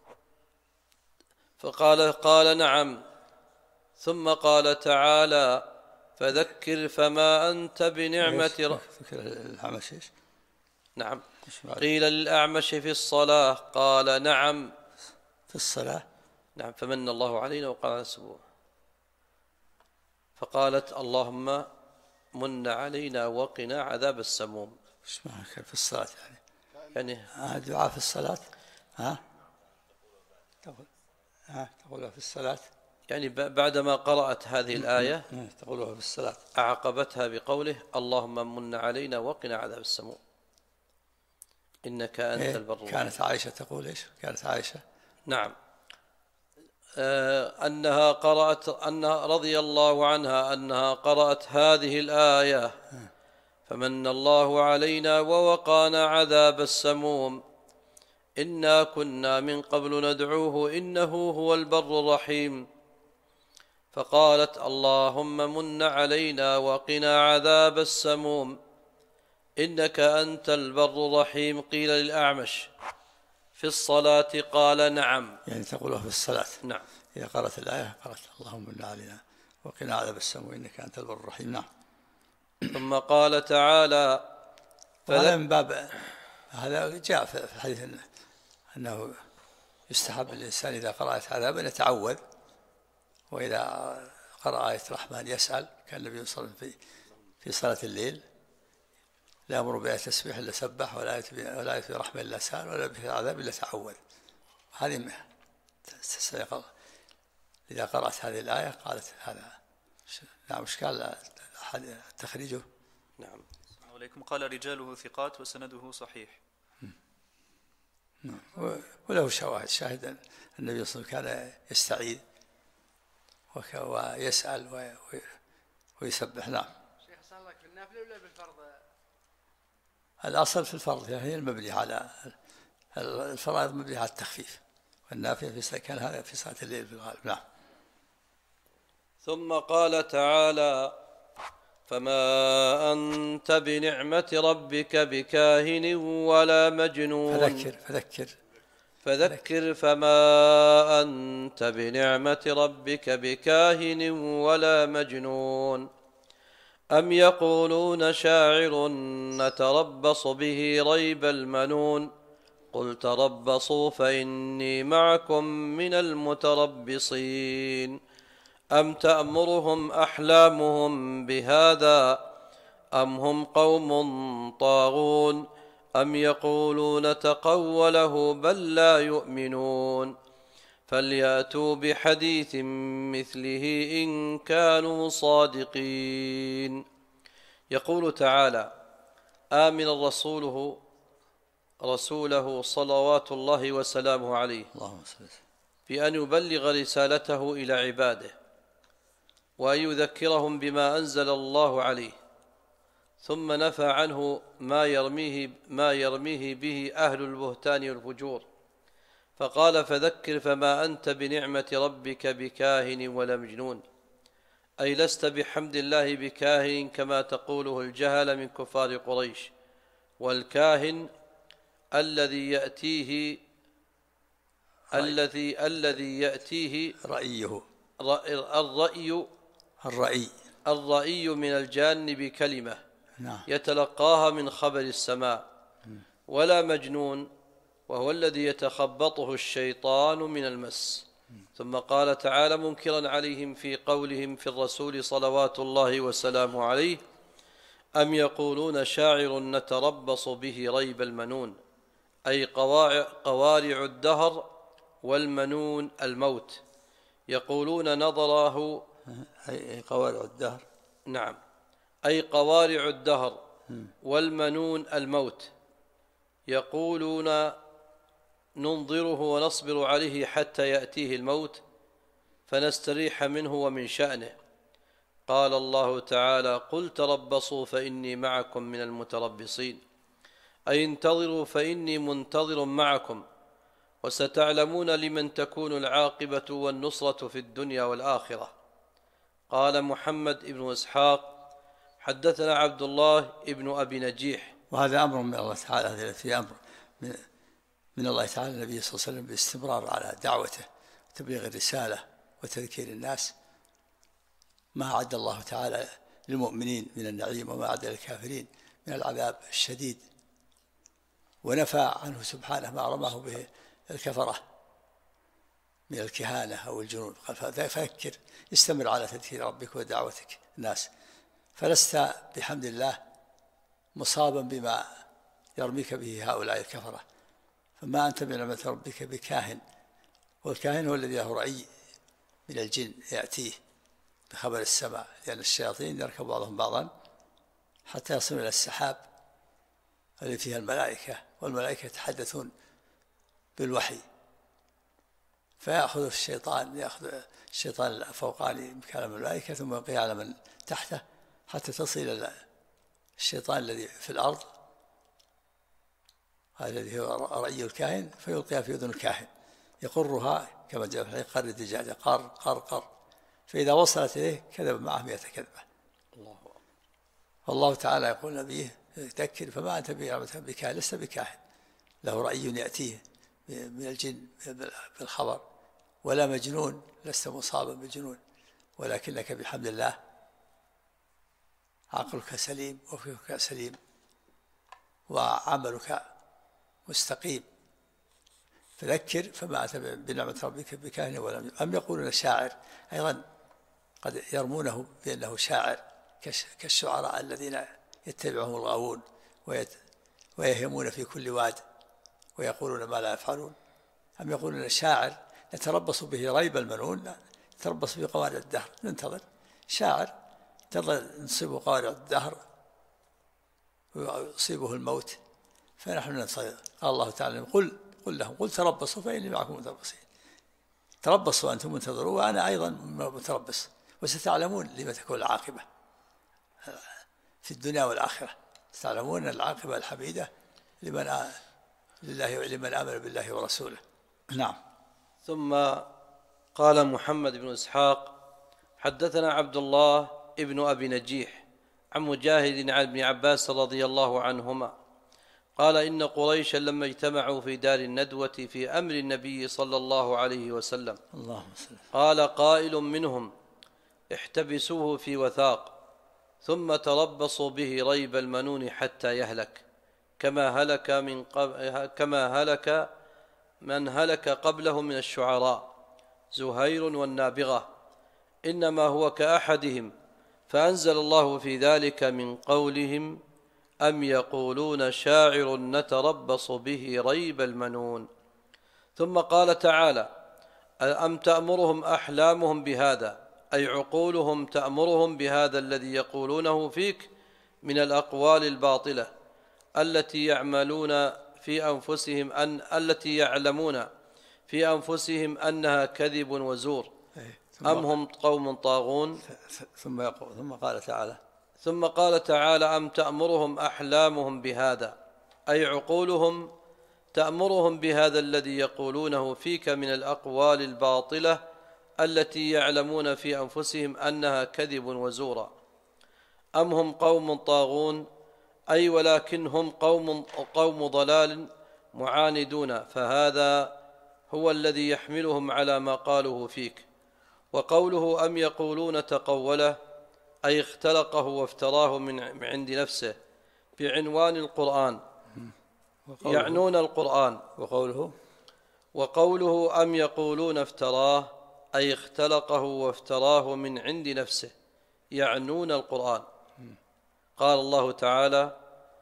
قال: نعم. ثم قال تعالى: فذكر فما أنت بنعمة الأعمش. نعم. قيل للأعمش: في الصلاة؟ قال: نعم. في الصلاة؟ نعم. فمن الله علينا وقال السبوع. فقالت: اللهم من علينا وقنا عذاب السموم. ايش معنى في الصلاة يعني دعاء في الصلاة؟ تقولها في الصلاة؟ يعني بعدما قرأت هذه الآية تقولها في الصلاة، أعقبتها بقوله: اللهم من علينا وقنا عذاب السموم إنك أنت البر الرحيم. كانت عائشة تقول إيش؟ كانت عائشة نعم أنها رضي الله عنها أنها قرأت هذه الآية: فمن الله علينا ووقانا عذاب السموم إنا كنا من قبل ندعوه إنه هو البر الرحيم. فقالت: اللهم من علينا وقنا عذاب السموم إنك أنت البر الرحيم. قيل للأعمش: في الصلاة؟ قال: نعم. يعني تقولها في الصلاة؟ نعم. إذا قرأت الآية قرأت: اللهم من علينا وقنا عذاب السموم إنك أنت البر الرحيم. نعم. ثم قال تعالى: هذا من باب، هذا جاء في الحديث أنه يستحب الإنسان إذا قرأ آية عذاب أن يتعوذ، وإذا قرأ آية رحمن يسأل. كان النبي صلى الله عليه وسلم في صلاة الليل لا يأمر بآية تسبيح إلا سبح، ولا آية رحمة إلا سأل، ولا بآية عذاب إلا تعوذ. هذه تستيقظ إذا قرأت هذه الآية قالت هذا. نعم. إشكال تخريجه. نعم. عليكم. قال: رجاله ثقات وسنده صحيح. وله شاهد النبي صلى الله عليه وسلم كان يستعيذ ويسأل ويسبح. نعم. شيخ صلى الله في النافلة ولا بالفرض؟ الأصل في الفرض هي المبني على الفرائض، مبني على التخفيف، النافلة كان هذا في صلاة الليل في الغالب. نعم. ثم قال تعالى: فما أنت بنعمة ربك بكاهن ولا مجنون. فذكر فما أنت بنعمة ربك بكاهن ولا مجنون. أم يقولون شاعر نتربص به ريب المنون. قل تربصوا فإني معكم من المتربصين. أم تأمرهم أحلامهم بهذا أم هم قوم طاغون. أم يقولون تقوله بل لا يؤمنون. فليأتوا بحديث مثله إن كانوا صادقين. يقول تعالى: آمن رسوله صلوات الله وسلامه عليه بأن يبلغ رسالته إلى عباده وأن يذكرهم بما أنزل الله عليه، ثم نفى عنه ما يرميه به أهل البهتان والفجور، فقال: فذكر فما أنت بنعمة ربك بكاهن ولا مجنون، أي لست بحمد الله بكاهن كما تقوله الجهل من كفار قريش. والكاهن الذي يأتيه رأيه الرأي من الجان بكلمة نعم. يتلقاها من خبر السماء. ولا مجنون وهو الذي يتخبطه الشيطان من المس. ثم قال تعالى منكرا عليهم في قولهم في الرسول صلوات الله وسلامه عليه: أم يقولون شاعر نتربص به ريب المنون، أي قوارع الدهر، والمنون الموت. يقولون نظره أي قوارع الدهر. نعم، أي قوارع الدهر والمنون الموت. يقولون ننظره ونصبر عليه حتى يأتيه الموت فنستريح منه ومن شأنه. قال الله تعالى: قل تربصوا فإني معكم من المتربصين، أي انتظروا فإني منتظر معكم، وستعلمون لمن تكون العاقبة والنصرة في الدنيا والآخرة. قال محمد بن إسحاق: حدثنا عبد الله بن أبي نجيح. وهذا أمر من الله تعالى، هذا في أمر من الله تعالى النبي صلى الله عليه وسلم بالاستمرار على دعوته وتبليغ الرسالة وتذكير الناس ما أعد الله تعالى للمؤمنين من النعيم وما أعد للكافرين من العذاب الشديد، ونفى عنه سبحانه ما رماه به الكفرة من الكهانة أو الجنون. قال: فذكر، استمر على تذكير ربك ودعوتك الناس، فلست بحمد الله مصابا بما يرميك به هؤلاء الكفرة. فما أنت بنعمة ربك بكاهن، والكاهن هو الذي له رأي من الجن يأتيه بخبر السماء، لأن الشياطين يركب بعضهم بعضا حتى يصل إلى السحاب الذي فيها الملائكة، والملائكة يتحدثون بالوحي، فيأخذ الشيطان الفوقاني بكلام الملائكة ثم يلقيه على من تحته حتى تصل إلى الشيطان الذي في الأرض، هذا الذي هو رأي الكاهن، فيلقيها في أذن الكاهن يقرها كما جاء في الحديث: قر الدجاجة قر قر قر، فإذا وصلت إليه كذب معه 100 كذبة. والله تعالى يقول نبيه: ذكر فما أنت بكاهن، لست بكاهن، له رأي يأتيه من الجن بالخبر، ولا مجنون، لست مصابا بجنون، ولكنك بحمد الله عقلك سليم وفكرك سليم وعملك مستقيم. فذكر فما أنت بنعمة ربك بكاهن ولا مجنون. أم يقولون شاعر، أيضا قد يرمونه بأنه شاعر كالشعراء الذين يتبعهم الغاوون ويهمون في كل واد ويقولون ما لا يفعلون. أم يقولون شاعر نتربص به ريب المنون، نتربص به قوارع الدهر، ننتظر شاعر تظل نصيبه قوارع الدهر ويصيبه الموت فنحن ننتظر. قال الله تعالى: قل لهم قل تربصوا فإني معكم متربصين، تربصوا وأنتم منتظرون وأنا أيضا متربص، وستعلمون لما تكون العاقبة في الدنيا والآخرة، ستعلمون العاقبة الحميدة لمن آمن بالله ورسوله. نعم. ثم قال محمد بن إسحاق حدثنا عبد الله ابن أبي نجيح عن مجاهد عن ابن عباس رضي الله عنهما قال إن قريشا لما اجتمعوا في دار الندوة في أمر النبي صلى الله عليه وسلم قال قائل منهم احتبسوه في وثاق ثم تربصوا به ريب المنون حتى يهلك كما هلك من هلك قبله من الشعراء زهير والنابغة إنما هو كأحدهم. فأنزل الله في ذلك من قولهم أم يقولون شاعر نتربص به ريب المنون. ثم قال تعالى أم تأمرهم أحلامهم بهذا أي عقولهم تأمرهم بهذا الذي يقولونه فيك من الأقوال الباطلة التي يعلمون في أنفسهم أنها كذب وزور أم هم قوم طاغون. ثم قال تعالى أم تأمرهم أحلامهم بهذا أي عقولهم تأمرهم بهذا الذي يقولونه فيك من الأقوال الباطلة التي يعلمون في أنفسهم أنها كذب وزورا أم هم قوم طاغون أي ولكن هم قوم ضلال معاندون فهذا هو الذي يحملهم على ما قالوه فيك. وقوله أم يقولون تقوله أي اختلقه وافتراه من عند نفسه بعنوان القرآن يعنون القرآن. وقوله أم يقولون افتراه أي اختلقه وافتراه من عند نفسه يعنون القرآن. قال الله تعالى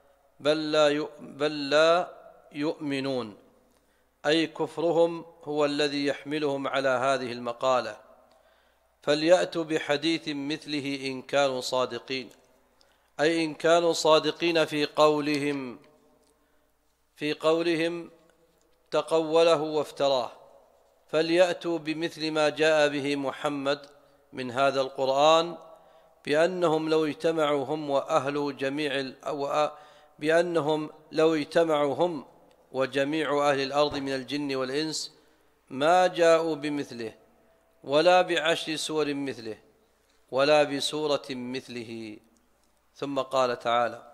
بل لا يؤمنون أي كفرهم هو الذي يحملهم على هذه المقالة فليأتوا بحديث مثله إن كانوا صادقين أي إن كانوا صادقين في قولهم تقوله وافتراه فليأتوا بمثل ما جاء به محمد من هذا القرآن بأنهم لو اجتمعوا هم وجميع أهل الأرض من الجن والإنس ما جاءوا بمثله ولا بعشر سور مثله ولا بسورة مثله. ثم قال تعالى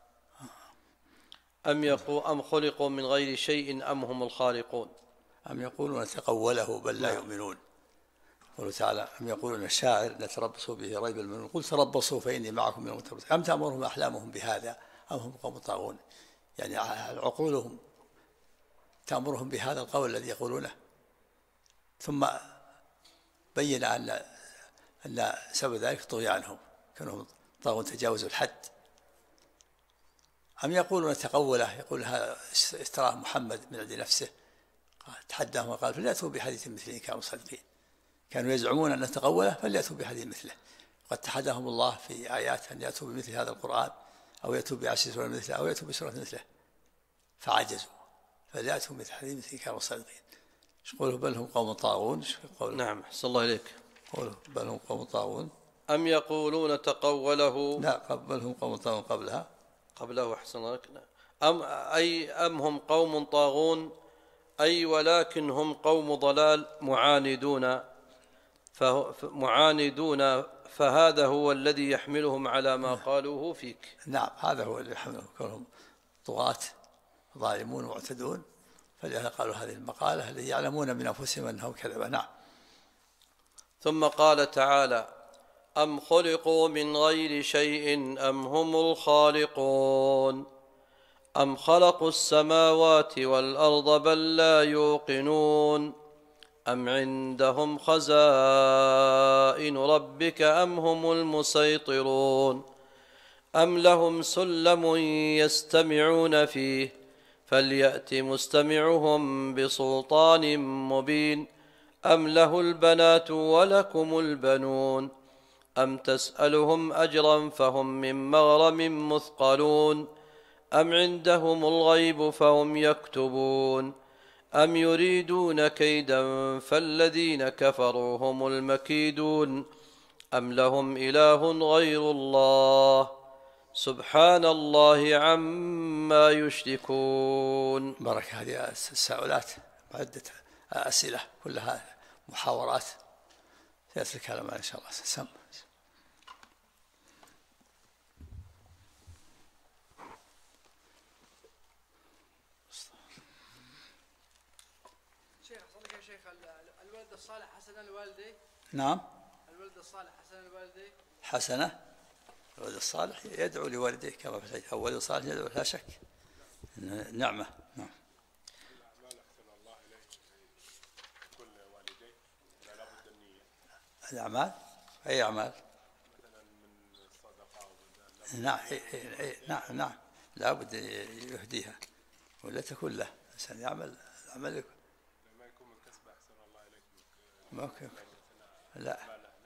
أم خلقوا من غير شيء أم هم الخالقون. أم يقولون تقوله بل لا يؤمنون. قال تعالى أم يقولون الشاعر نتربص به ريب المنون قل تربصوا فإني معكم من المتربصين أم تأمرهم أحلامهم بهذا أم هم قوم طاغون. يعني عقولهم تأمرهم بهذا القول الذي يقولونه. ثم بين أن سبب ذلك طغيانهم كانوا طاغون تجاوزوا الحد. أم يقولون تقوله يقول هذا استراه محمد من عند نفسه تحداهم وقال فليأتوا بحديث مثله إن كانوا صادقين. كانوا يزعمون أن تقوله فليأتوا بحديث مثله. قد تحداهم الله في آيات أن يأتوا بمثل هذا القرآن أو يأتوا بعشر سور مثله أو يأتوا بسورة مثله فعجزوا فليأتوا بمثل حديث مثله إن كانوا صادقين. قوله بل هم قوم طاغون. نعم أحسن الله إليك. قوله بل هم قوم طاغون أم يقولون تقوله لا بل هم قوم طاغون قبله أحسن الله إليك. أم هم قوم طاغون أي ولكن هم قوم ضلال معاندون فهذا هو الذي يحملهم على ما قالوه فيك. نعم هذا هو اللي يحملهم كونهم طغاة ظالمون معتدون فلهذا قالوا هذه المقالة التي يعلمون من أنفسهم أنهم كذبوا. نعم. ثم قال تعالى أم خلقوا من غير شيء أم هم الخالقون أم خلقوا السماوات والأرض بل لا يوقنون أم عندهم خزائن ربك أم هم المسيطرون أم لهم سلم يستمعون فيه فليأت مستمعهم بسلطان مبين أم له البنات ولكم البنون أم تسألهم أجرا فهم من مغرم مثقلون أم عندهم الغيب فهم يكتبون أم يريدون كيدا فالذين كفروا هم المكيدون أم لهم إله غير الله سبحان الله عما يشركون. بارك. هذه التساؤلات عدة أسئلة كلها محاورات سيأتي الكلام إن شاء الله. سم. شيخ صدق يا شيخ، الولد الصالح حسنا لوالديه. نعم. الولد الصالح حسنا لوالديه. حسنة. الولد الصالح يدعو لوالديه كما في الحديث، أول صالح يدعو لا شك، نعمة. نعم. الأعمال أي أعمال؟ نعم نعم لا بد يهديها ولا تكون له. الإنسان يعمل العمل يكون ما يكون من كسب أحسن الله إليكم. ممكن. لا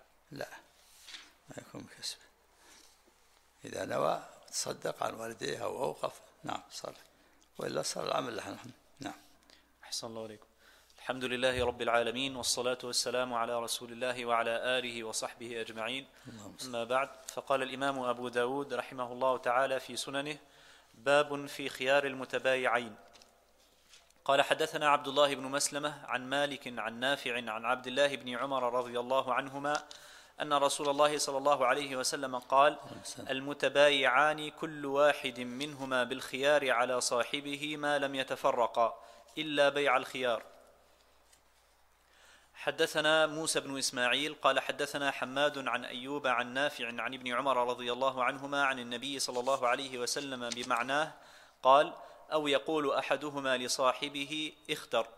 ما يكون من كسب. إذا نوى تصدق عن والديه أو أوقف نعم صار، وإلا صار العمل له. نعم. أحسن الله عليكم. الحمد لله رب العالمين، والصلاة والسلام على رسول الله وعلى آله وصحبه أجمعين. أما بعد، فقال الإمام أبو داود رحمه الله تعالى في سننه: باب في خيار المتبايعين. قال: حدثنا عبد الله بن مسلمة عن مالك عن نافع عن عبد الله بن عمر رضي الله عنهما أن رسول الله صلى الله عليه وسلم قال: المتبايعان كل واحد منهما بالخيار على صاحبه ما لم يتفرقا إلا بيع الخيار. حدثنا موسى بن إسماعيل قال: حدثنا حماد عن أيوب عن نافع عن ابن عمر رضي الله عنهما عن النبي صلى الله عليه وسلم بمعناه قال: أو يقول أحدهما لصاحبه اختر.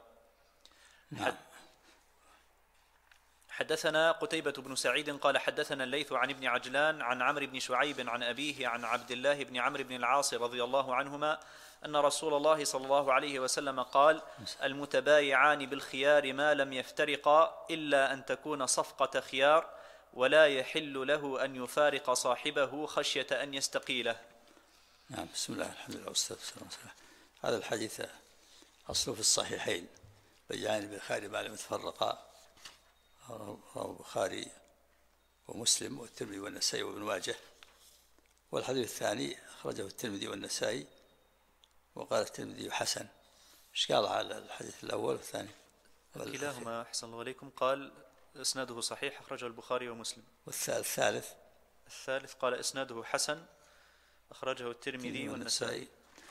حدثنا قتيبة بن سعيد قال: حدثنا الليث عن ابن عجلان عن عمرو بن شعيب عن أبيه عن عبد الله بن عمرو بن العاص رضي الله عنهما أن رسول الله صلى الله عليه وسلم قال: المتبايعان بالخيار ما لم يفترقا إلا أن تكون صفقة خيار، ولا يحل له أن يفارق صاحبه خشية أن يستقيله. نعم. بسم الله الحمد لله والصلاة والسلام. هذا الحديث أصله في الصحيحين: بيعان بالخيار ما لم يتفرقا، رواه البخاري ومسلم والترمذي والنسائي وابن ماجه. والحديث الثاني أخرجه الترمذي والنسائي وقال الترمذي حسن. ايش قال على الحديث الأول والثاني؟ كلاهما أحسن الله عليكم قال إسناده صحيح أخرجه البخاري ومسلم. والثالث قال إسناده حسن أخرجه الترمذي والنسائي.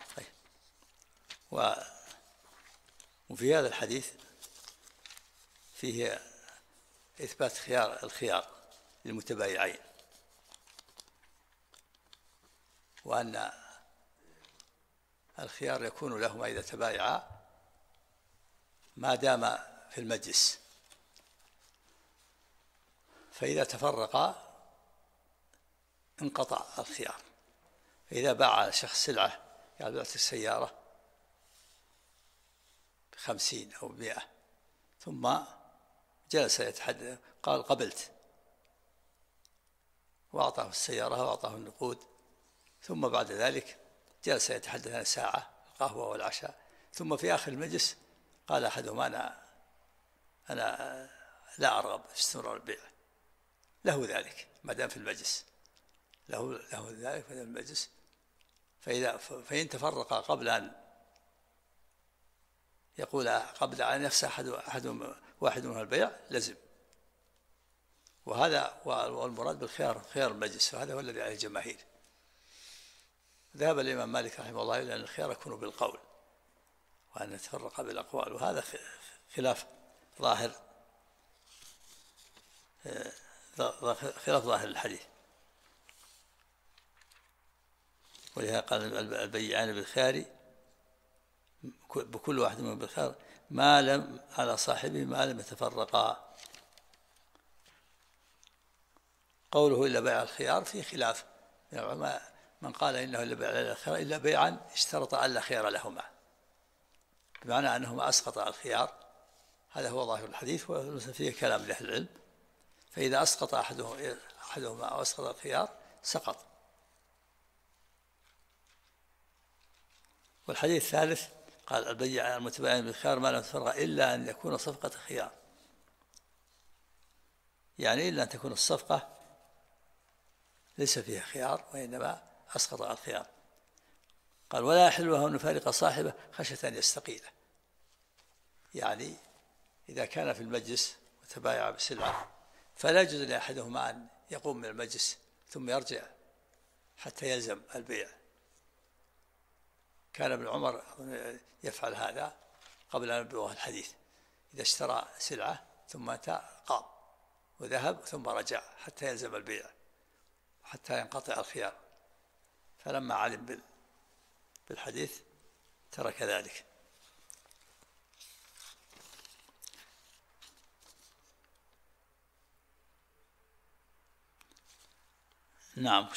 وفي هذا الحديث فيه إثبات الخيار للمتبايعين، وأن الخيار يكون لهما إذا تبايعا ما دام في المجلس، فإذا تفرقا انقطع الخيار. فإذا باع شخص سلعة، يعني بعت السيارة ب50 أو 100 ثم جلس يتحدث قال قبلت، وأعطاه السيارة وأعطاه النقود، ثم بعد ذلك جلس يتحدث عن ساعة القهوة والعشاء، ثم في آخر المجلس قال أحدهما أنا لا أرغب في استمرار البيع. له ذلك ما دام في المجلس، له ذلك في المجلس. فإن تفرق قبل أن يقول قبل أن يفسح واحد منها البيع لزم. وهذا والمراد بالخيار خيار المجلس، وهذا هو الذي عليه الجماهير. ذهب الإمام مالك رحمه الله إلى أن الخيار يكون بالقول، وأن يتفرق بالأقوال، وهذا خلاف ظاهر الحديث. ولهذا قال البيعان بالخيار بكل واحد منهم بالخيار ما لم على صاحبه ما لم يتفرقا. قوله إلا بيع الخيار في خلاف من العلماء، من قال إنه إلا بيع الخيار إلا بيعا اشترط ألا خيار لهما، بمعنى أنهما أسقطا الخيار. هذا هو ظاهر الحديث، وفيه كلام لأهل العلم. فإذا أسقط أحدهما أو أسقط الخيار سقط. والحديث الثالث قال البيع المتباين بالخيار ما لم يتفرق إلا أن يكون صفقة خيار، يعني إلا أن تكون الصفقة ليس فيها خيار وإنما أسقط الخيار. قال ولا يحل له أن يفارق صاحبه خشية أن يستقيله، يعني إذا كان في المجلس وتبايع بسلعة فلا يجوز لأحدهما أن يقوم من المجلس ثم يرجع حتى يلزم البيع. كان ابن عمر يفعل هذا قبل أن يبلغه الحديث، إذا اشترى سلعة ثم أتى قام وذهب ثم رجع حتى يلزم البيع حتى ينقطع الخيار، فلما علم بالحديث ترك ذلك. نعم.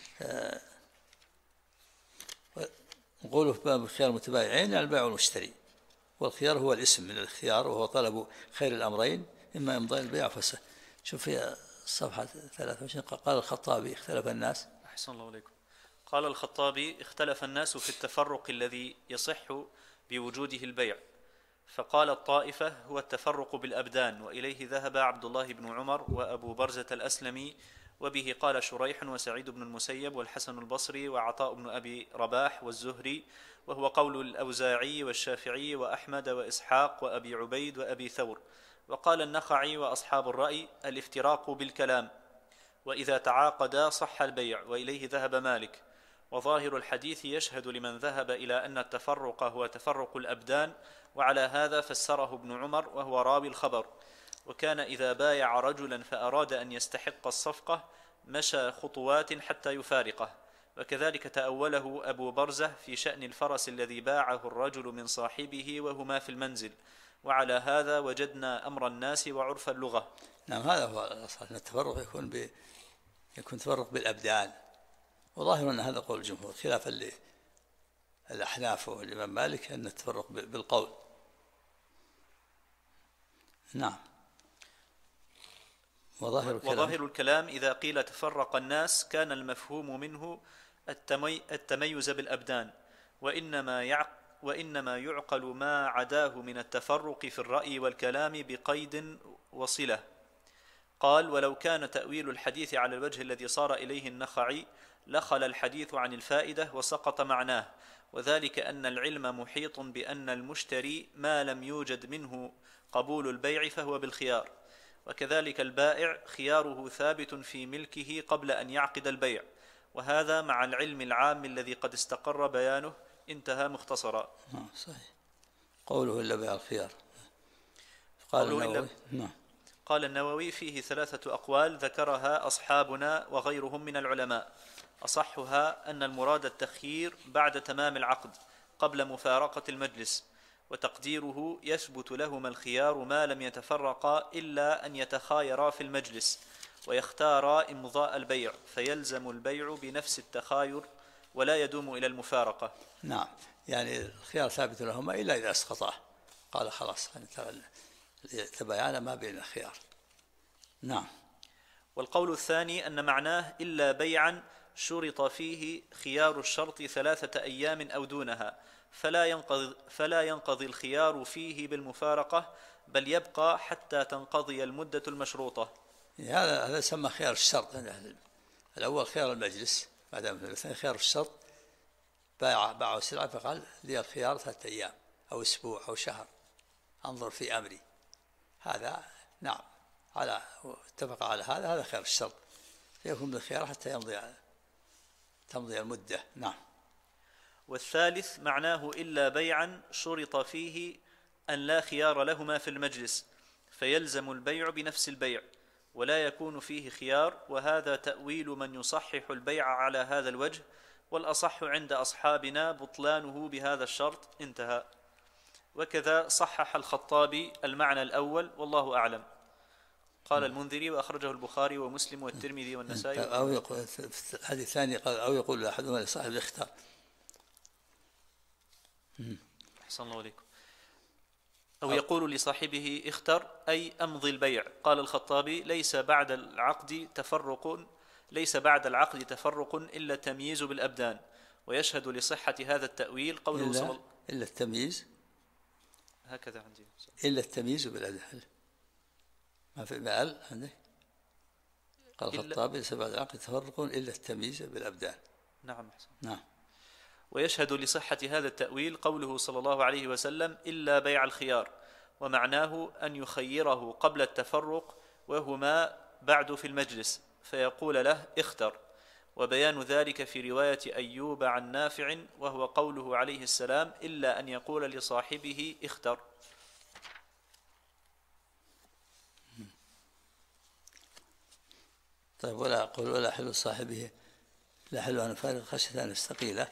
نقوله في باب الخيار المتبايعين يعني البائع والمشتري، والخيار هو الاسم من الخيار وهو طلب خير الأمرين إما إمضاء البيع فسخ. شوف في الصفحة 23 قال الخطابي اختلف الناس. أحسن الله عليكم. قال الخطابي اختلف الناس في التفرق الذي يصح بوجوده البيع، فقال الطائفة هو التفرق بالأبدان، وإليه ذهب عبد الله بن عمر وأبو برزة الأسلمي، وبه قال شريح وسعيد بن المسيب والحسن البصري وعطاء بن أبي رباح والزهري، وهو قول الأوزاعي والشافعي وأحمد وإسحاق وأبي عبيد وأبي ثور. وقال النخعي وأصحاب الرأي الافتراق بالكلام، وإذا تعاقدا صح البيع، وإليه ذهب مالك. وظاهر الحديث يشهد لمن ذهب إلى أن التفرق هو تفرق الأبدان، وعلى هذا فسره ابن عمر وهو راوي الخبر. وكان إذا بايع رجلا فأراد أن يستحق الصفقة مشى خطوات حتى يفارقه، وكذلك تأوله أبو برزة في شأن الفرس الذي باعه الرجل من صاحبه وهما في المنزل، وعلى هذا وجدنا أمر الناس وعرف اللغة. نعم هذا هو الأصل، أن التفرق يكون تفرق بالأبدان، وظاهر أن هذا قول الجمهور خلافا للأحناف والإمام مالك أن التفرق بالقول. نعم. وظاهر الكلام إذا قيل تفرق الناس كان المفهوم منه التميز بالأبدان، وإنما يعقل ما عداه من التفرق في الرأي والكلام بقيد وصلة. قال ولو كان تأويل الحديث على الوجه الذي صار إليه النخعي لخل الحديث عن الفائدة وسقط معناه، وذلك أن العلم محيط بأن المشتري ما لم يوجد منه قبول البيع فهو بالخيار، وكذلك البائع خياره ثابت في ملكه قبل أن يعقد البيع، وهذا مع العلم العام الذي قد استقر بيانه. انتهى مختصرا. صحيح. قوله إلا بيع الخيار. قال النووي فيه 3 أقوال ذكرها أصحابنا وغيرهم من العلماء، أصحها أن المراد التخيير بعد تمام العقد قبل مفارقة المجلس، وتقديره يثبت لهما الخيار ما لم يتفرقا إلا أن يتخايرا في المجلس ويختارا إمضاء البيع، فيلزم البيع بنفس التخاير ولا يدوم إلى المفارقة. نعم، يعني الخيار ثابت لهما إلا إذا أسقطاه قال خلاص تبايعنا ما بين الخيار. نعم. والقول الثاني أن معناه إلا بيعا شرط فيه خيار الشرط 3 أيام أو دونها، فلا ينقضي الخيار فيه بالمفارقة، بل يبقى حتى تنقضي المدة المشروطة. هذا يسمى خيار الشرط. الأول خيار المجلس، بعدين الثاني خيار الشرط. باعوا السلعة فقال لي الخيار 3 أيام أو أسبوع أو شهر أنظر في أمري. هذا نعم اتفق على هذا خيار الشرط، فيكون بالخيار حتى تمضي المدة. نعم. والثالث معناه إلا بيعا شرط فيه أن لا خيار لهما في المجلس، فيلزم البيع بنفس البيع ولا يكون فيه خيار، وهذا تأويل من يصحح البيع على هذا الوجه، والأصح عند أصحابنا بطلانه بهذا الشرط. انتهى. وكذا صحح الخطابي المعنى الأول والله أعلم. قال المنذري وأخرجه البخاري ومسلم والترمذي والنسائي. أو يقول في الحديث الثاني قال أو يقول أحدهما لصاحب الاختار. أحسن الله عليكم. أو يقول لصاحبه اختر أي أمضي البيع. قال الخطابي ليس بعد العقد تفرق إلا التمييز بالأبدان، ويشهد لصحة هذا التأويل قوله إلا التمييز، هكذا عندي إلا التمييز بالأبدان، ما في مال عندك. قال الخطابي ليس بعد العقد تفرق إلا التمييز بالأبدان. نعم أحسن. نعم. ويشهد لصحة هذا التأويل قوله صلى الله عليه وسلم إلا بيع الخيار، ومعناه أن يخيره قبل التفرق وهما بعد في المجلس فيقول له اختر. وبيان ذلك في رواية أيوب عن نافع، وهو قوله عليه السلام إلا أن يقول لصاحبه اختر. طيب ولا أقول ولا حل صاحبه لا حل أن فارغ خشية أن يستقيله،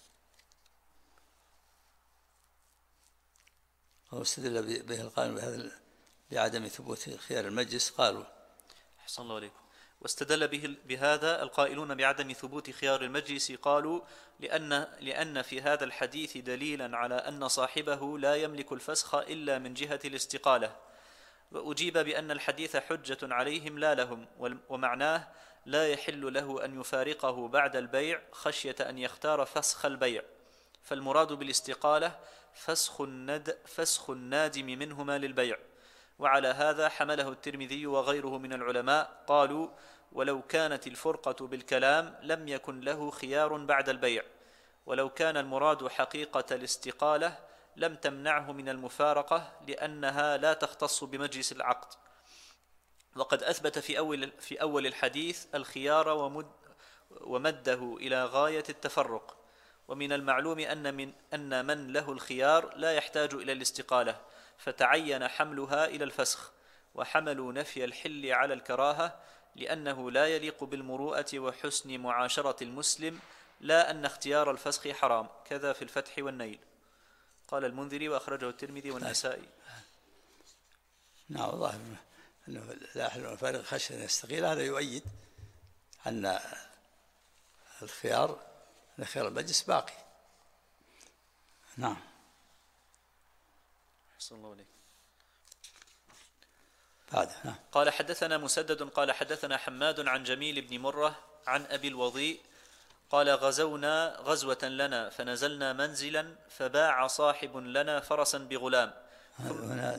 واستدل به القائل بهذا بعدم ثبوت خيار المجلس. قالوا أحسن الله عليكم. واستدل بهذا القائلون بعدم ثبوت خيار المجلس قالوا لأن في هذا الحديث دليلا على أن صاحبه لا يملك الفسخ إلا من جهة الاستقالة. وأجيب بأن الحديث حجة عليهم لا لهم، ومعناه لا يحل له أن يفارقه بعد البيع خشية أن يختار فسخ البيع، فالمراد بالاستقالة فسخ النادم منهما للبيع. وعلى هذا حمله الترمذي وغيره من العلماء، قالوا ولو كانت الفرقة بالكلام لم يكن له خيار بعد البيع، ولو كان المراد حقيقة الاستقالة لم تمنعه من المفارقة لأنها لا تختص بمجلس العقد. وقد أثبت في أول الحديث الخيار ومده إلى غاية التفرق. ومن المعلوم أن من له الخيار لا يحتاج إلى الاستقالة، فتعين حملها إلى الفسخ، وحملوا نفي الحل على الكراهة لأنه لا يليق بالمروءة وحسن معاشرة المسلم، لا أن اختيار الفسخ حرام. كذا في الفتح والنيل. قال المنذري وأخرجه الترمذي والنسائي. نعم، ظاهر أنه لا يحل أن فارغ خشية أن يستقيل، هذا يؤيد أن الخيار المجلس باقي. نعم. أحسن الله عليك. نعم. قال حدثنا مسدد قال حدثنا حماد عن جميل بن مرة عن أبي الوضيء قال غزونا غزوة لنا فنزلنا منزلا فباع صاحب لنا فرسا بغلام. هنا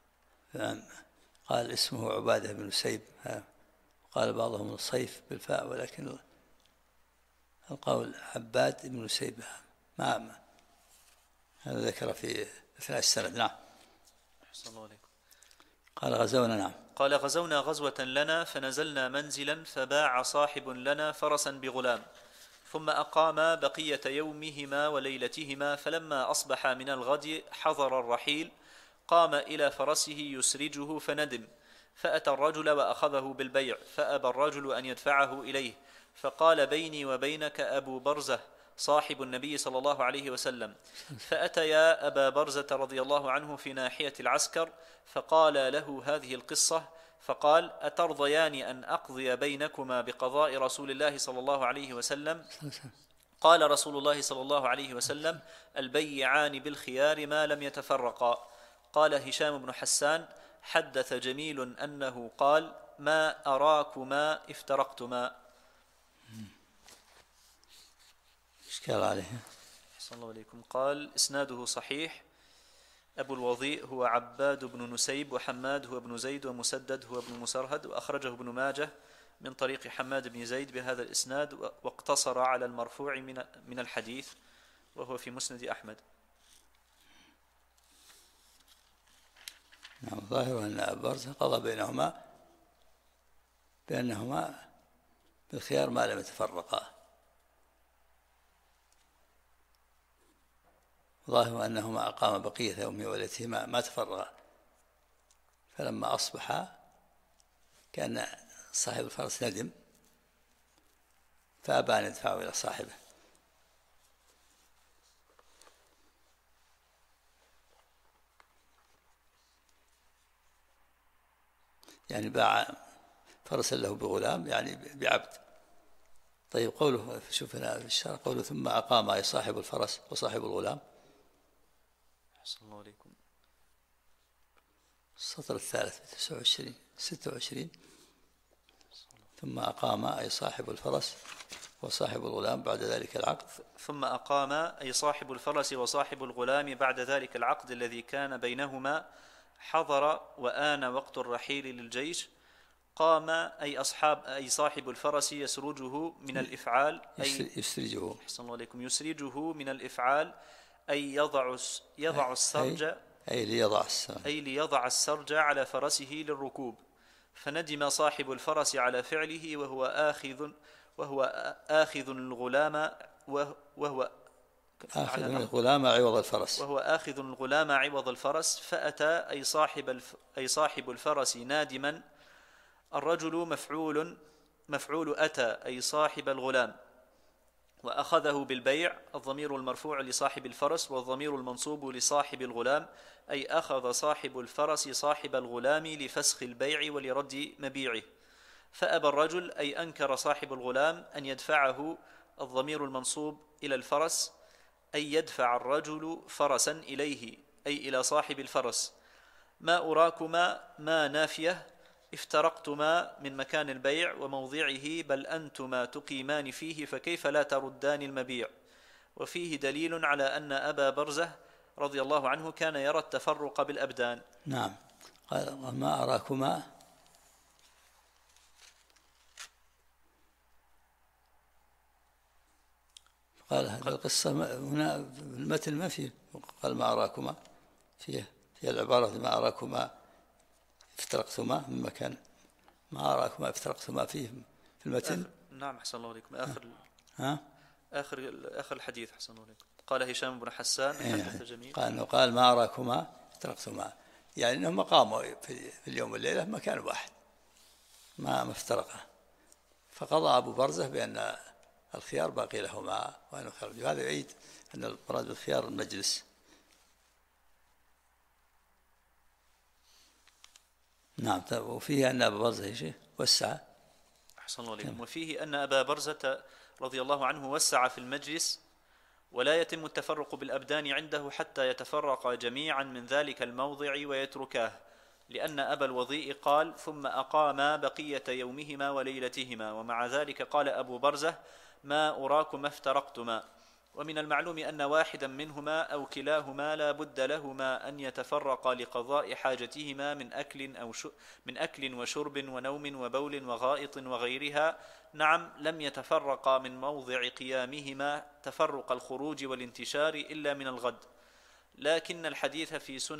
قال اسمه عبادة بن سيب، قال بعضهم الصيف بالفاء، ولكن القول عباد بن سيب ما هذا ذكر في أثناء السند. نعم. أحسن الله عليكم. قال غزونا. نعم. قال غزونا غزوة لنا فنزلنا منزلا فباع صاحب لنا فرسا بغلام، ثم أقاما بقية يومهما وليلتهما، فلما أصبح من الغد حضر الرحيل قام إلى فرسه يسرجه فندم، فأتى الرجل وأخذه بالبيع، فأبى الرجل أن يدفعه إليه، فقال بيني وبينك أبو برزة صاحب النبي صلى الله عليه وسلم. فأتيا أبا برزة رضي الله عنه في ناحية العسكر فقال له هذه القصة، فقال أترضيان أن أقضي بينكما بقضاء رسول الله صلى الله عليه وسلم؟ قال رسول الله صلى الله عليه وسلم البيعان بالخيار ما لم يتفرقا. قال هشام بن حسان حدث جميل أنه قال ما أراكما افترقتما. إشكال عليه. صلى الله عليكم. قال إسناده صحيح. أبو الوضيء هو عباد بن نسيب، وحماد هو ابن زيد، ومسدد هو ابن مسرهد، وأخرجه ابن ماجه من طريق حماد بن زيد بهذا الإسناد، واقتصر على المرفوع من الحديث وهو في مسند أحمد. نعم. ظاهر أن أبا برزة قضى بأنهما بالخيار ما لم يتفرقا، ظاهر أنهما أقام بقية يومه وليلتهما ما تفرقا، فلما أصبح كان صاحب الفرس ندم فأبى أن يدفعه إلى صاحبه. يعني باع فرسا له بغلام، يعني بعبد. طيب قوله شوف هنا في الشرع قوله ثم أقام أي صاحب الفرس وصاحب الغلام. أحسن الله عليكم. السطر الثالث 26 ثم أقام أي صاحب الفرس وصاحب الغلام بعد ذلك العقد. ثم أقام أي صاحب الفرس وصاحب الغلام بعد ذلك العقد الذي كان بينهما، حضر وآن وقت الرحيل للجيش. قام أي صاحب الفرس يسرجه من الإفعال، أي يسرجه. أحسن الله عليكم. يسرجه من الإفعال أي يضع السرج أي ليضع السرج على فرسه للركوب، فندم صاحب الفرس على فعله وهو آخذ الغلام عوض الفرس فأتى أي صاحب الفرس نادما. الرجل مفعول أتى أي صاحب الغلام، وأخذه بالبيع الضمير المرفوع لصاحب الفرس والضمير المنصوب لصاحب الغلام، أي أخذ صاحب الفرس صاحب الغلام لفسخ البيع ولرد مبيعه. فأبى الرجل أي أنكر صاحب الغلام أن يدفعه الضمير المنصوب إلى الفرس، أي يدفع الرجل فرسا إليه أي إلى صاحب الفرس. ما أراكما ما نافية، افترقتما من مكان البيع وموضعه، بل أنتما تقيمان فيه فكيف لا تردان المبيع. وفيه دليل على أن أبا برزة رضي الله عنه كان يرى التفرق بالأبدان. نعم، قال ما أراكما، قال هذه القصة هنا المثل ما فيه، قال ما أراكما فيه العبارة ما أراكما افترقتما من مكان، ما أراكما افترقتما فيه في المتن. نعم أحسن الله عليكم. آخر الحديث أحسن الله عليكم. قال هشام بن حسان حدث جميل، قال ما أراكما افترقتما، يعني أنهم قاموا في اليوم والليلة مكان واحد ما افترقه. فقضى أبو برزة بأن الخيار باقي لهما وأنه خرج. هذا يعيد أن المراد بالخيار المجلس. نعم. وفيه أن أبا برزة وسع. أحسن الله عليكم. وفيه أن أبا برزة رضي الله عنه وسع في المجلس، ولا يتم التفرق بالأبدان عنده حتى يتفرق جميعا من ذلك الموضع ويتركاه، لأن أبا الوضيء قال ثم أقاما بقية يومهما وليلتهما. ومع ذلك قال أبو برزة ما أراكما افترقتما. ومن المعلوم أن واحدا منهما أو كلاهما لا بد لهما أن يتفرقا لقضاء حاجتهما من أكل وشرب ونوم وبول وغائط وغيرها. نعم، لم يتفرقا من موضع قيامهما تفرق الخروج والانتشار إلا من الغد. لكن الحديث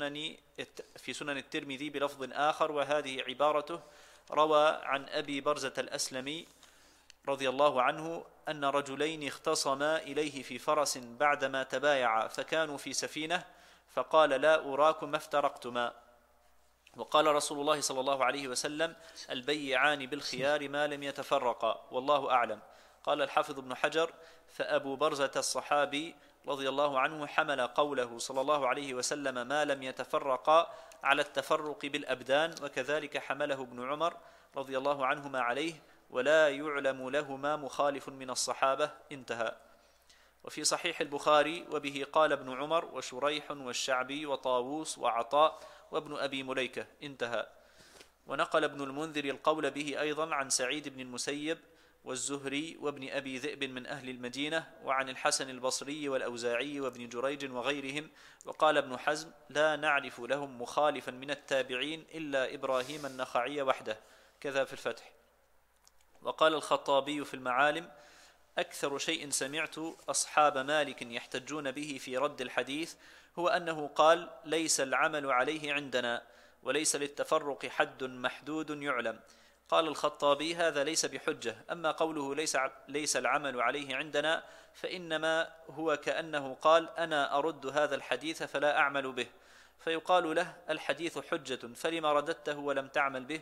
في سنن الترمذي بلفظ آخر، وهذه عبارته: روى عن أبي برزة الأسلمي رضي الله عنه أن رجلين اختصما إليه في فرس بعدما تبايعا، فكانوا في سفينة، فقال لا أراكما افترقتما. وقال رسول الله صلى الله عليه وسلم البيعان بالخيار ما لم يتفرقا، والله أعلم. قال الحافظ ابن حجر: فأبو برزة الصحابي رضي الله عنه حمل قوله صلى الله عليه وسلم ما لم يتفرقا على التفرق بالأبدان، وكذلك حمله ابن عمر رضي الله عنهما عليه، ولا يعلم لهما مخالف من الصحابة. انتهى. وفي صحيح البخاري: وبه قال ابن عمر وشريح والشعبي وطاووس وعطاء وابن أبي مليكة. انتهى. ونقل ابن المنذر القول به أيضا عن سعيد بن المسيب والزهري وابن أبي ذئب من أهل المدينة، وعن الحسن البصري والأوزاعي وابن جريج وغيرهم. وقال ابن حزم لا نعرف لهم مخالفا من التابعين إلا إبراهيم النخعي وحده، كذا في الفتح. وقال الخطابي في المعالم: أكثر شيء سمعت أصحاب مالك يحتجون به في رد الحديث هو أنه قال ليس العمل عليه عندنا، وليس للتفرق حد محدود يعلم. قال الخطابي: هذا ليس بحجة. أما قوله ليس العمل عليه عندنا فإنما هو كأنه قال أنا أرد هذا الحديث فلا أعمل به، فيقال له الحديث حجة فلما رددته ولم تعمل به؟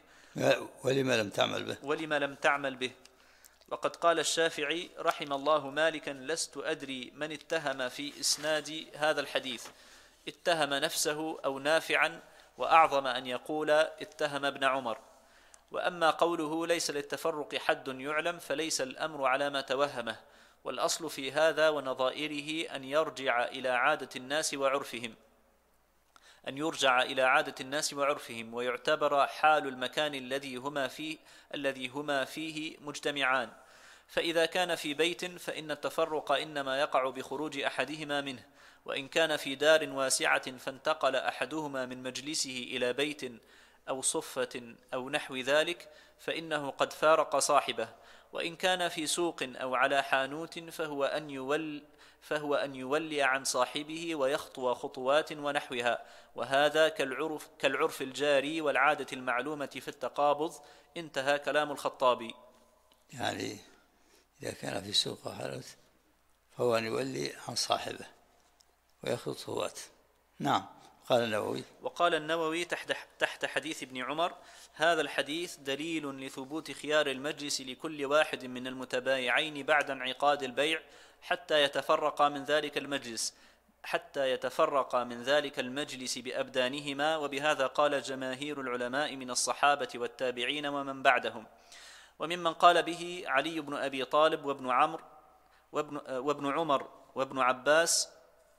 ولما لم تعمل به. وقد قال الشافعي رحم الله مالكا: لست أدري من اتهم في إسناد هذا الحديث، اتهم نفسه أو نافعا، وأعظم أن يقول اتهم ابن عمر. وأما قوله ليس للتفرق حد يعلم فليس الأمر على ما توهمه، والأصل في هذا ونظائره أن يرجع إلى عادة الناس وعرفهم، ويعتبر حال المكان الذي هما فيه مجتمعان. فإذا كان في بيت فإن التفرق إنما يقع بخروج أحدهما منه، وإن كان في دار واسعة فانتقل أحدهما من مجلسه إلى بيت أو صفة أو نحو ذلك فإنه قد فارق صاحبه. وإن كان في سوق أو على حانوت فهو أن يولي عن صاحبه ويخطو خطوات ونحوها، وهذا كالعرف الجاري والعادة المعلومة في التقابض. انتهى كلام الخطابي. يعني إذا كان في سوق حالة فهو أن يولي عن صاحبه ويخطو خطوات. نعم. قال النووي. وقال النووي تحت حديث ابن عمر: هذا الحديث دليل لثبوت خيار المجلس لكل واحد من المتبايعين بعد انعقاد البيع حتى يتفرقا من ذلك المجلس بأبدانهما. وبهذا قال جماهير العلماء من الصحابة والتابعين ومن بعدهم. وممن قال به علي بن أبي طالب وابن عمر وابن عباس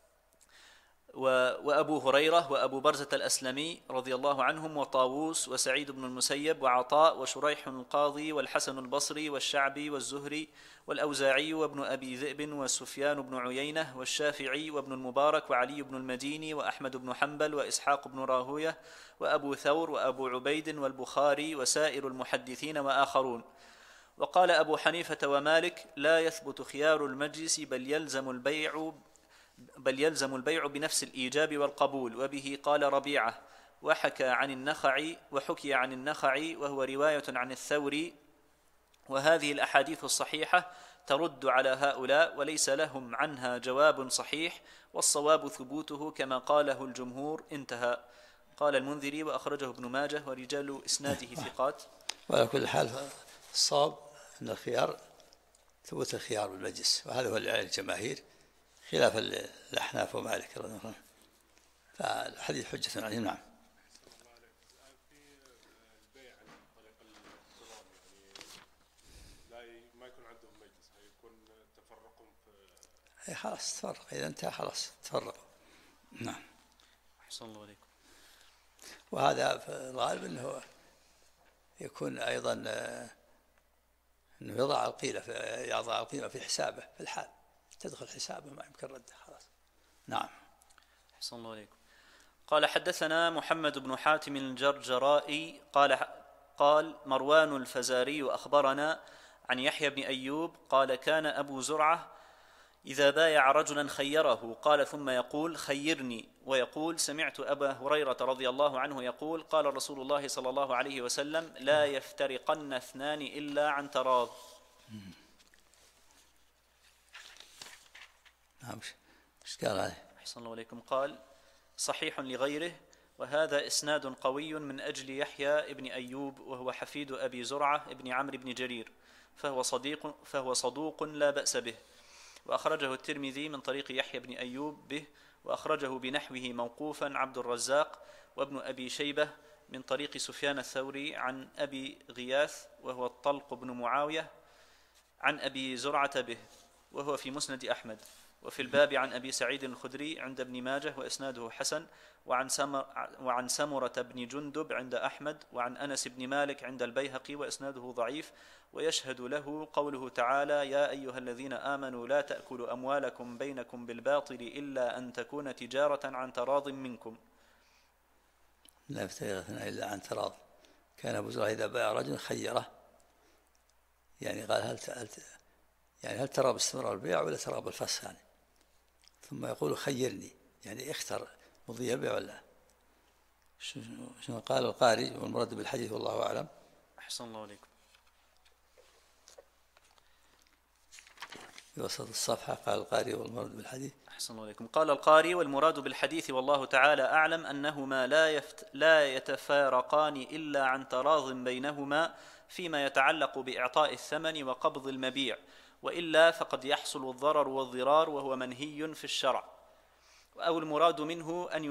وأبو هريرة وأبو برزة الأسلمي رضي الله عنهم، وطاووس وسعيد بن المسيب وعطاء وشريح القاضي والحسن البصري والشعبي والزهري والأوزاعي وابن أبي ذئب وسفيان بن عيينة والشافعي وابن المبارك وعلي بن المديني وأحمد بن حنبل وإسحاق بن راهوية وأبو ثور وأبو عبيد والبخاري وسائر المحدثين وآخرون. وقال أبو حنيفة ومالك: لا يثبت خيار المجلس بل يلزم البيع بنفس الإيجاب والقبول. وبه قال ربيعة. وحكي عن النخعي وهو رواية عن الثوري. وهذه الأحاديث الصحيحة ترد على هؤلاء وليس لهم عنها جواب صحيح، والصواب ثبوته كما قاله الجمهور. انتهى. قال المنذري: وأخرجه ابن ماجه ورجال إسناده ثقات. وعلى كل حال الصواب أن الخيار ثبوت الخيار بالمجلس، وهذا هو اللي عليه الجماهير خلاف الأحناف ومالك رضي الله عنه، فالحديث حجة عليهم. نعم. الآن في البيع عن طريق الاقتران، يعني ما يكون عندهم مجلس، يكون تفرقهم في خلاص تفرق، إذا انتهى خلاص تفرقوا. نعم. أحسن الله عليكم. وهذا في الغالب أنه يكون أيضا أنه يضع القيمة في حسابه في الحال، تدخل حسابه ما يمكن رده خلاص. نعم. أحسن الله عليكم. قال: حدثنا محمد بن حاتم الجرجرائي قال مروان الفزاري أخبرنا عن يحيى بن أيوب قال: كان أبو زرعة إذا بايع رجلا خيره قال ثم يقول: خيرني. ويقول: سمعت أبا هريرة رضي الله عنه يقول: قال رسول الله صلى الله عليه وسلم: لا يفترقن اثنان إلا عن تراض. نعم. ايش قال عليه؟ أحسن الله عليكم. قال: صحيح لغيره، وهذا إسناد قوي من أجل يحيى ابن أيوب وهو حفيد أبي زرعة ابن عمرو بن جرير، فهو صدوق لا بأس به. وأخرجه الترمذي من طريق يحيى بن أيوب به، وأخرجه بنحوه موقوفا عبد الرزاق وابن أبي شيبة من طريق سفيان الثوري عن أبي غياث وهو الطلق بن معاوية عن أبي زرعة به، وهو في مسند أحمد. وفي الباب عن أبي سعيد الخدري عند ابن ماجه وإسناده حسن، وعن سمرة بن جندب عند أحمد، وعن أنس بن مالك عند البيهقي وإسناده ضعيف. ويشهد له قوله تعالى: يا أيها الذين آمنوا لا تأكلوا أموالكم بينكم بالباطل إلا أن تكون تجارة عن تراض منكم. لا يفترقن إلا عن تراض. كان أبو زرعة إذا بايع رجل خيره، يعني قال هل ترى باستمرار البيع ولا ترى بالفسخ، يعني ثم يقول: خيرني، يعني اختر مضي البيع ولا. شنو قال القاري والمراد بالحديث والله أعلم. أحسن الله عليكم. في وسط الصفحة قال القاري والمراد بالحديث. أحسن الله عليكم. قال القاري: والمراد بالحديث والله تعالى أعلم أنهما لا يتفارقان إلا عن تراض بينهما فيما يتعلق بإعطاء الثمن وقبض المبيع، وإلا فقد يحصل الضرر والضرار وهو منهي في الشرع. أو المراد منه أن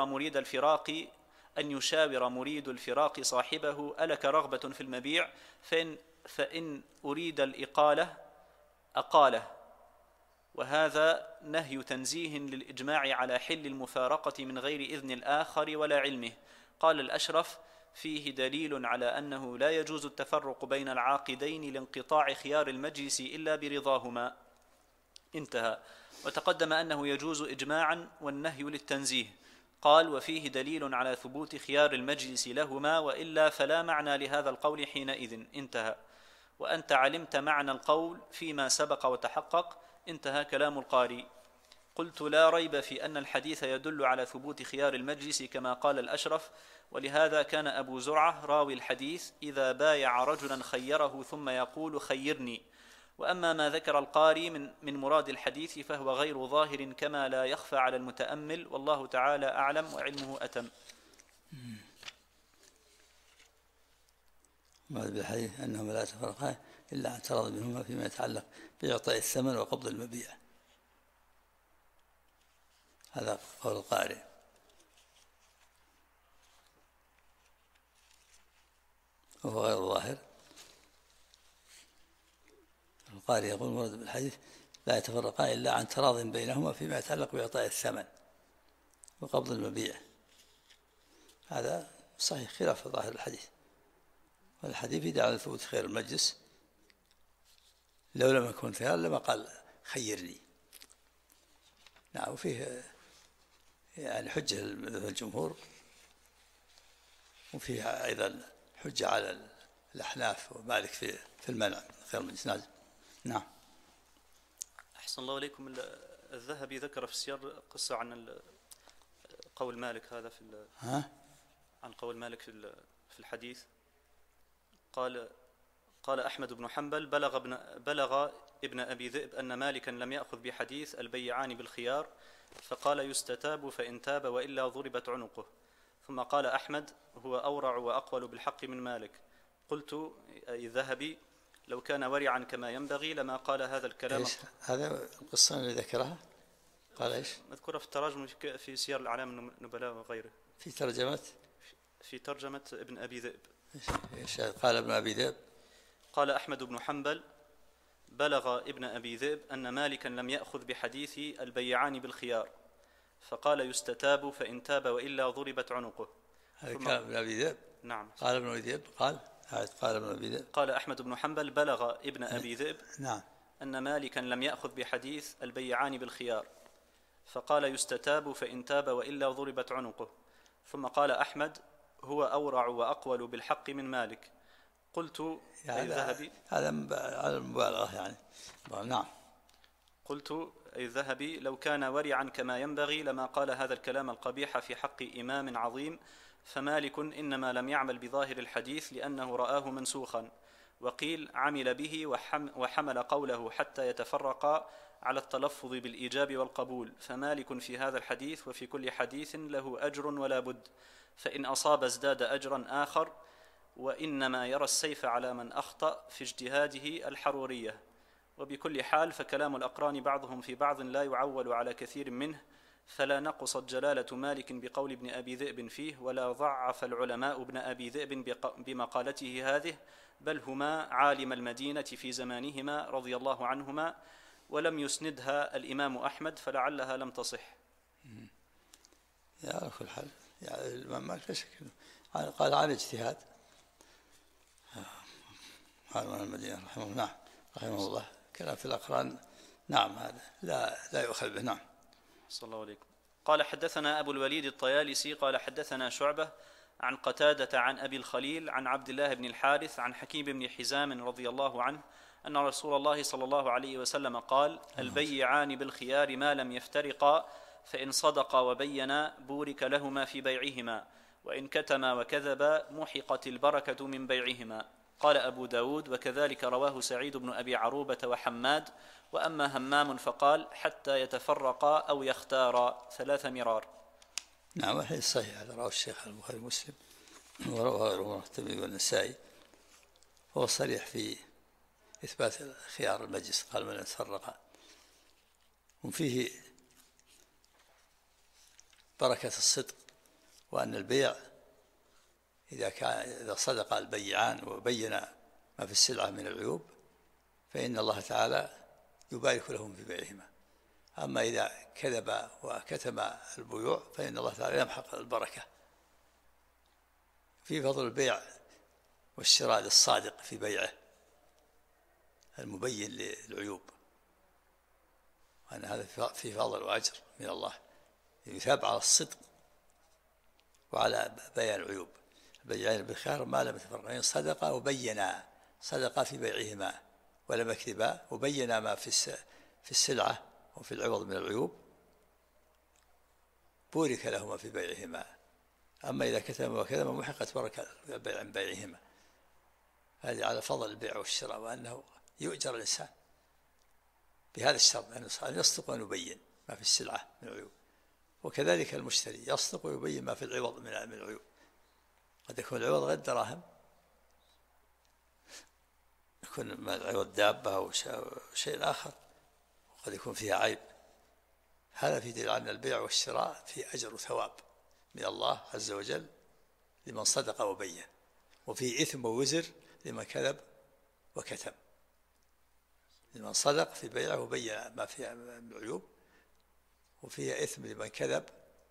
يشاور مريد الفراق صاحبه: ألك رغبة في المبيع؟ فإن أريد الإقالة أقاله. وهذا نهي تنزيه للإجماع على حل المفارقة من غير إذن الآخر ولا علمه. قال الأشرف: فيه دليل على أنه لا يجوز التفرق بين العاقدين لانقطاع خيار المجلس إلا برضاهما. انتهى. وتقدم أنه يجوز إجماعا والنهي للتنزيه. قال: وفيه دليل على ثبوت خيار المجلس لهما، وإلا فلا معنى لهذا القول حينئذ. انتهى. وأنت علمت معنى القول فيما سبق وتحقق، انتهى كلام القاري. قلت: لا ريب في أن الحديث يدل على ثبوت خيار المجلس كما قال الأشرف، ولهذا كان أبو زرعة راوي الحديث إذا بايع رجلا خيره ثم يقول: خيرني. وأما ما ذكر القاري من مراد الحديث فهو غير ظاهر كما لا يخفى على المتأمل، والله تعالى أعلم وعلمه أتم. مراد بالحديث أنهما لا يتفرقان إلا عن تراض منهما فيما يتعلق بإعطاء الثمن وقبض المبيع. هذا قول القارئ. وهو غير ظاهر. القارئ يقول مراد بالحديث لا يتفرقان إلا عن تراض بينهما فيما يتعلق بإعطاء الثمن وقبض المبيع. هذا صحيح خلاف ظاهر الحديث، والحديث يدعى على ثبوت خير المجلس. لو لم يكن خيار لما قال خيرني. نعم. وفيه يعني حجة للجمهور، وفيه أيضا حجة على الأحناف ومالك في المنع خير المجلس. نعم. أحسن الله إليكم. الذهبي ذكر في السير قصة عن قول مالك هذا عن قول مالك في الحديث. قال أحمد بن حنبل: بلغ ابن أبي ذئب أن مالكا لم يأخذ بحديث البيعان بالخيار، فقال: يستتاب فإن تاب وإلا ضربت عنقه. ثم قال أحمد: هو أورع وأقول بالحق من مالك. قلت: أي الذهبي: لو كان ورعا كما ينبغي لما قال هذا الكلام. هذا القصة اللي ذكرها قال إيش؟ مذكورة في التراجم في سير الأعلام النبلاء وغيره. في ترجمة ابن أبي ذئب. إيش قال ابن أبي ذئب؟ قال أحمد بن حنبل: بلغ ابن أبي ذئب أن مالكا لم يأخذ بحديث البيعان بالخيار، فقال: يستتاب فإن تاب وإلا ضربت عنقه. هذا كلام ابن أبي ذئب؟ نعم. قال ابن أبي ذئب قال ابن أبي ذئب. قال أحمد بن حنبل: بلغ ابن أبي ذئب نعم أن مالكا لم يأخذ بحديث البيعان بالخيار، فقال: يستتاب فإن تاب وإلا ضربت عنقه. ثم قال أحمد: هو أورع وأقول بالحق من مالك. قلت: أي الذهبي. هذا على المبالغة يعني. نعم. قلت: أي الذهبي: لو كان ورعا كما ينبغي لما قال هذا الكلام القبيح في حق إمام عظيم، فمالك إنما لم يعمل بظاهر الحديث لأنه رآه منسوخا، وقيل عمل به وحمل قوله حتى يتفرقا على التلفظ بالإيجاب والقبول، فمالك في هذا الحديث وفي كل حديث له أجر ولا بد، فإن أصاب ازداد أجرا آخر، وإنما يرى السيف على من أخطأ في اجتهاده الحرورية. وبكل حال فكلام الأقران بعضهم في بعض لا يعول على كثير منه، فلا نقصت جلالة مالك بقول ابن أبي ذئب فيه، ولا ضعف العلماء ابن أبي ذئب بمقالته هذه، بل هما عالم المدينة في زمانهما رضي الله عنهما، ولم يسندها الإمام أحمد، فلعلها لم تصح. على كل حال يعني الإمام مالك لا شك قال عن اجتهاد عالم المدينة رحمه الله. كلام في الأقران نعم هذا لا يؤخذ به. نعم. صلى الله عليكم. قال: حدثنا أبو الوليد الطيالسي قال: حدثنا شعبة عن قتادة عن أبي الخليل عن عبد الله بن الحارث عن حكيم بن حزام رضي الله عنه أن رسول الله صلى الله عليه وسلم قال: البيعان بالخيار ما لم يفترقا، فإن صدقا وبينا بورك لهما في بيعهما، وإن كتما وكذبا محقت البركة من بيعهما. قال أبو داود: وكذلك رواه سعيد بن أبي عروبة وحماد، وأما همام فقال: حتى يتفرقا أو يختارا 3 مرار. نعم. الحديث صحيح هذا رواه الشيخ البخاري ومسلم ورواه غيره الترمذي والنسائي، هو صريح في إثبات خيار المجلس، قال: من يتفرقا. وفيه بركة الصدق، وأن البيع إذا صدق البيعان وبين ما في السلعة من العيوب فإن الله تعالى يبارك لهم في بيعهما. أما إذا كذب وكتم البيوع فإن الله تعالى يمحق البركة. في فضل البيع والشراء للصادق في بيعه المبين للعيوب، وأن هذا في فضل وأجر من الله، يثاب على الصدق وعلى بيان العيوب. البيعان بالخيار ما لم يتفرقا، صدقا وبينا، صدقا في بيعهما ولم يكذبا، وبينا ما في السلعة وفي العوض من العيوب بورك لهما في بيعهما، أما إذا كتم وكذب محقت بركة البيع عن بيعهما. هذه على فضل البيع والشراء، وأنه يؤجر الإنسان بهذا الشرط أن يصدق ويبين ما في السلعة من العيوب، وكذلك المشتري يصدق ويبين ما في العوض من العيوب. قد يكون العوض غير دراهم، يكون العوض دابة أو شيء آخر، وقد يكون فيها عيب. هذا في دليل أن البيع والشراء في أجر وثواب من الله عز وجل لمن صدق وبين، وفي إثم ووزر لمن كذب وكتم. لمن صدق في بيعه وبين ما فيها من العيوب، وفيها إثم لمن كذب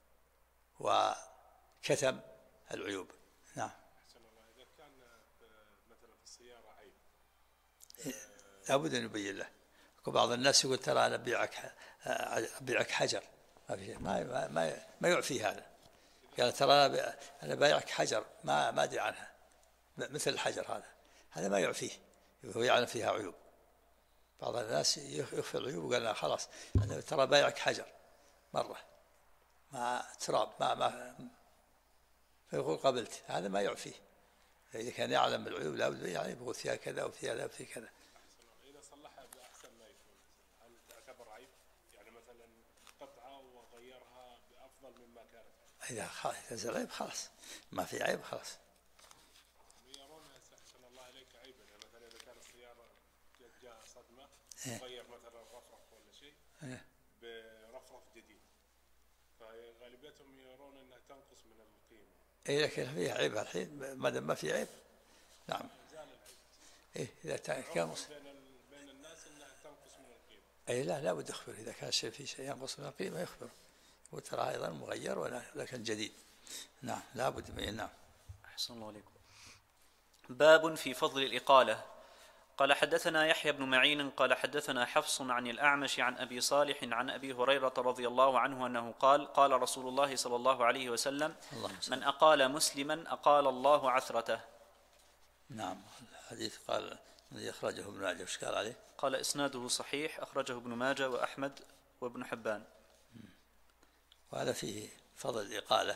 وكتم العيوب. نعم. إذا كان مثلا في السيارة عيب لابد أن يبين له. بعض الناس يقول ترى أنا أبيعك حجر، ما في شيء، ما يعفي هذا. قال ترى أنا بايعك حجر ما أدري عنها، مثل الحجر هذا ما يعفيه، هو يعلم فيها عيوب. بعض الناس يخفي العيوب وقال لا خلاص أنا ترى بايعك حجر مرة مع تراب ما فيقول قبلت، هذا ما يعفيه. إذا كان يعلم العيوب لابد يعني يقول فيها كذا وفيها ذا وفي كذا. إذا صلحها بأحسن ما يكون هل تعتبر عيب؟ يعني مثلا قطعة وغيرها بأفضل مما كانت. إذا نزل عيب خلاص، ما في عيب خلاص. يرون أحسن الله عليك عيبا، يعني مثلا إذا كانت السيارة جاء صدمة غير مثلا رفرف ولا شيء برفرف جديد، فغالبيتهم يرون أنها تنقص من القيمة. إيه لكن فيها عيب الحين ما دام ما في عيب. نعم. إيه إذا كان بين الناس أنها تنقص من القيمة. أي لا بد يخبر إذا كان شيء في شيء ينقص من القيمة يخبر، وترى أيضا مغير ولكن جديد. نعم لا بد من. نعم. أحسن الله عليكم. باب في فضل الإقالة. قال حدثنا يحيى بن معين قال حدثنا حفص عن الأعمش عن أبي صالح عن أبي هريرة رضي الله عنه أنه قال رسول الله صلى الله عليه وسلم من أقال مسلما أقال الله عثرته. نعم. الحديث قال الذي أخرجه ابن ماجه، وش قال عليه؟ قال إسناده صحيح، أخرجه ابن ماجه وأحمد وابن حبان. وهذا فيه فضل الإقالة.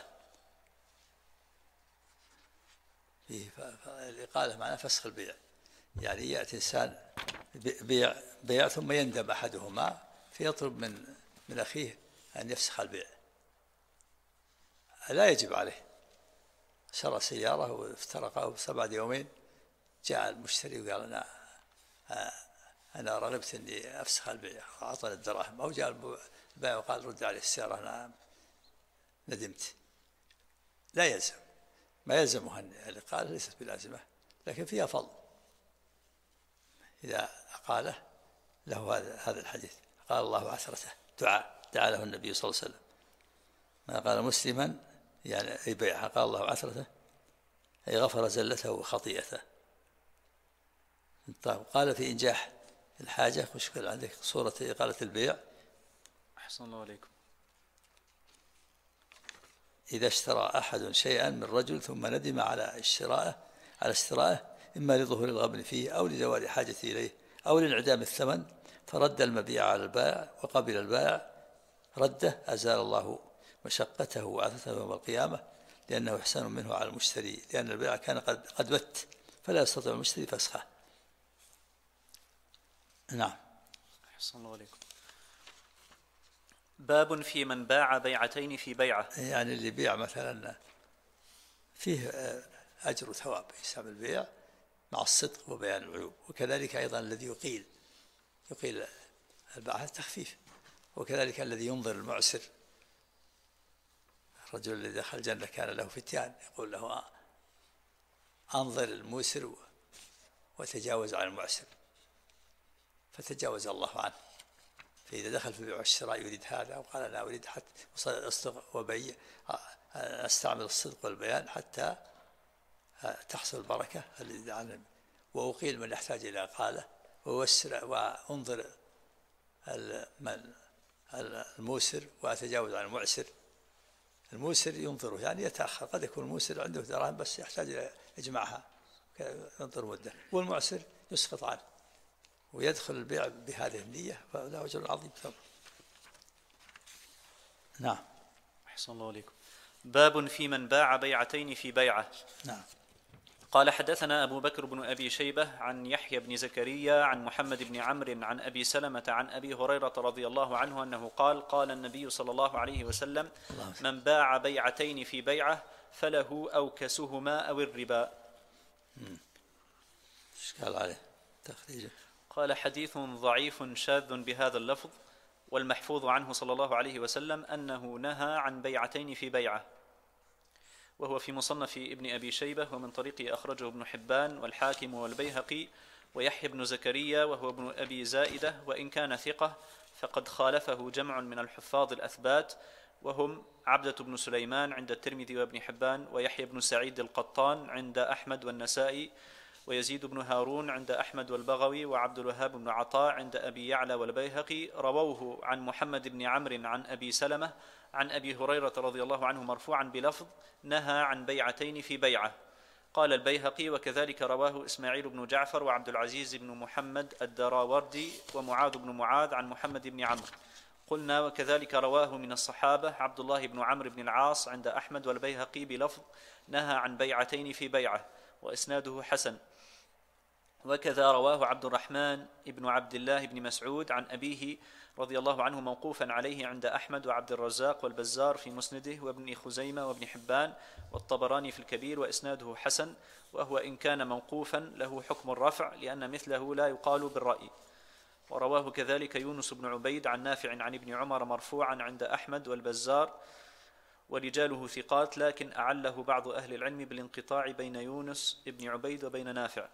فيه الإقالة معناه فسخ البيع، يعني يأتي إنسان بيع ثم يندم أحدهما فيطلب من أخيه أن يفسخ البيع. لا يجب عليه. شرى سيارة وافترقه 7 يومين، جاء المشتري وقال أنا رغبت أني أفسخ البيع، أعطني الدراهم، أو جاء البائع وقال رد عليه السيارة أنا ندمت. لا يلزم، ما يلزمها الإقالة، ليست بلازمة، لكن فيها فضل. إذا أقاله له هذا الحديث، قال الله عثرته، دعا له النبي صلى الله عليه وسلم. ما قال مسلما يعني أي بيعها، قال الله عثرته أي غفر زلته وخطيئته. طيب قال في إنجاح الحاجة، مشكلة عندك صورة إقالة البيع. أحسن الله عليكم. إذا اشترى أحد شيئا من رجل ثم ندم على اشترائه إما لظهور الغبن فيه أو لزوال حاجته إليه أو لانعدام الثمن، فرد المبيع على البائع وقبل البائع رده، أزال الله مشقته وعثته يوم القيامة، لأنه إحسان منه على المشتري، لأن البائع كان قد بت فلا يستطيع المشتري فسخه. نعم. أحسن الله عليكم. باب في من باع بيعتين في بيعة. يعني اللي بيع مثلا فيه أجر وثواب يسمى البيع مع الصدق وبيان العيوب، وكذلك أيضا الذي يقيل الباعة تخفيف، وكذلك الذي ينظر المعسر. الرجل الذي دخل الجنة كان له فتيان يقول له أنظر الموسر وتجاوز عن المعسر، فتجاوز الله عنه. فإذا دخل في البيع والشراء يريد هذا وقال أنا أريد حتى أصدق وبيع، أستعمل الصدق والبيان حتى تحصل البركة الذي عنه، وأقيل من يحتاج إلى إقالة، وأوسر وأنظر الموسر وأتجاوز عن المعسر. الموسر ينظره يعني يتأخر، قد يكون الموسر عنده دراهم بس يحتاج إلى إجماعها ينظر مدة، والمعسر يسقط عنه ويدخل البيع بهذه النية فله أجر عظيم ثم. نعم. أحسن الله عليكم. باب في من باع بيعتين في بيعة. نعم. قال حدثنا أبو بكر بن أبي شيبة عن يحيى بن زكريا عن محمد بن عمرو عن أبي سلمة عن أبي هريرة رضي الله عنه أنه قال قال النبي صلى الله عليه وسلم من باع بيعتين في بيعة فله أوكسهما أو الربا. إشكال عليه تخريجه. قال حديث ضعيف شاذ بهذا اللفظ، والمحفوظ عنه صلى الله عليه وسلم أنه نهى عن بيعتين في بيعة، وهو في مصنف ابن أبي شيبة ومن طريقه أخرجه ابن حبان والحاكم والبيهقي ويحيى بن زكريا وهو ابن أبي زائدة، وإن كان ثقة فقد خالفه جمع من الحفاظ الأثبات وهم عبدة بن سليمان عند الترمذي وابن حبان، ويحيى بن سعيد القطان عند أحمد والنسائي، ويزيد بن هارون عند أحمد والبغوي، وعبد الوهاب بن عطاء عند أبي يعلى والبيهقي، رووه عن محمد بن عمرو عن أبي سلمة عن أبي هريرة رضي الله عنه مرفوعا بلفظ نهى عن بيعتين في بيعة. قال البيهقي وكذلك رواه إسماعيل بن جعفر وعبد العزيز بن محمد الدراوردي ومعاذ بن معاذ عن محمد بن عمرو. قلنا وكذلك رواه من الصحابة عبد الله بن عمرو بن العاص عند أحمد والبيهقي بلفظ نهى عن بيعتين في بيعة، وإسناده حسن. وكذا رواه عبد الرحمن بن عبد الله بن مسعود عن أبيه رضي الله عنه موقوفا عليه عند أحمد وعبد الرزاق والبزار في مسنده وابن خزيمة وابن حبان والطبراني في الكبير، وإسناده حسن، وهو إن كان موقوفا له حكم الرفع لأن مثله لا يقال بالرأي. ورواه كذلك يونس بن عبيد عن نافع عن ابن عمر مرفوعا عند أحمد والبزار ورجاله ثقات، لكن أعله بعض أهل العلم بالانقطاع بين يونس بن عبيد وبين نافع.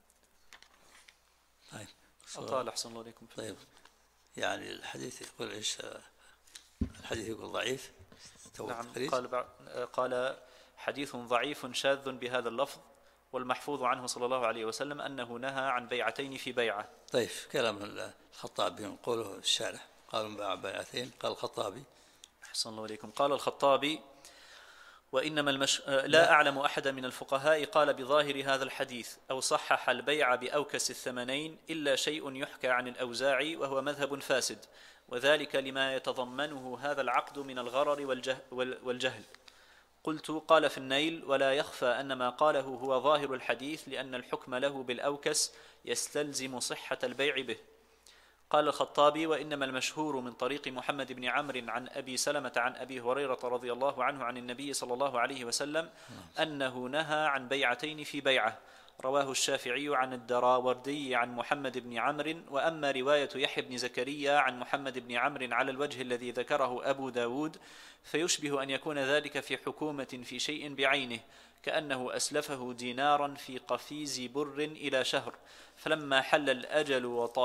طيب. أطال أحسن الله عليكم. طيب. يعني الحديث يقول إيش؟ الحديث يقول ضعيف. نعم. قال حديث ضعيف شاذ بهذا اللفظ، والمحفوظ عنه صلى الله عليه وسلم أنه نهى عن بيعتين في بيعة. طيب. كلام الخطابي يقوله الشارح قالوا باع بيعتين. قال الخطابي أحسن الله عليكم. قال الخطابي وإنما لا أعلم أحد من الفقهاء قال بظاهر هذا الحديث أو صحح البيع بأوكس الثمنين إلا شيء يحكى عن الأوزاعي وهو مذهب فاسد، وذلك لما يتضمنه هذا العقد من الغرر والجهل. قلت قال في النيل ولا يخفى أن ما قاله هو ظاهر الحديث لأن الحكم له بالأوكس يستلزم صحة البيع به. قال الخطابي وإنما المشهور من طريق محمد بن عمرو عن أبي سلمة عن أبي هريرة رضي الله عنه عن النبي صلى الله عليه وسلم أنه نهى عن بيعتين في بيعة، رواه الشافعي عن الدراوردي عن محمد بن عمرو. وأما رواية يحيى بن زكريا عن محمد بن عمرو على الوجه الذي ذكره أبو داود فيشبه أن يكون ذلك في حكومة في شيء بعينه، كأنه أسلفه دينارا في قفيز بر إلى شهر، فلما حل الأجل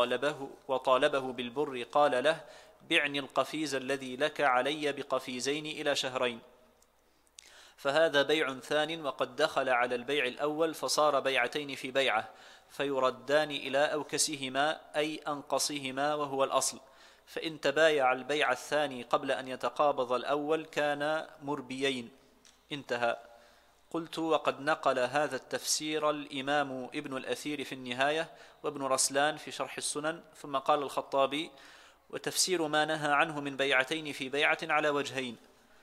وطالبه بالبر قال له بعني القفيز الذي لك علي بقفيزين إلى شهرين، فهذا بيع ثان وقد دخل على البيع الأول فصار بيعتين في بيعة، فيردان إلى أوكسهما أي أنقصهما وهو الأصل، فإن تبايع البيع الثاني قبل أن يتقابض الأول كان مربيين. انتهى. قلت وقد نقل هذا التفسير الإمام ابن الأثير في النهاية وابن رسلان في شرح السنن. ثم قال الخطابي وتفسير ما نهى عنه من بيعتين في بيعة على وجهين،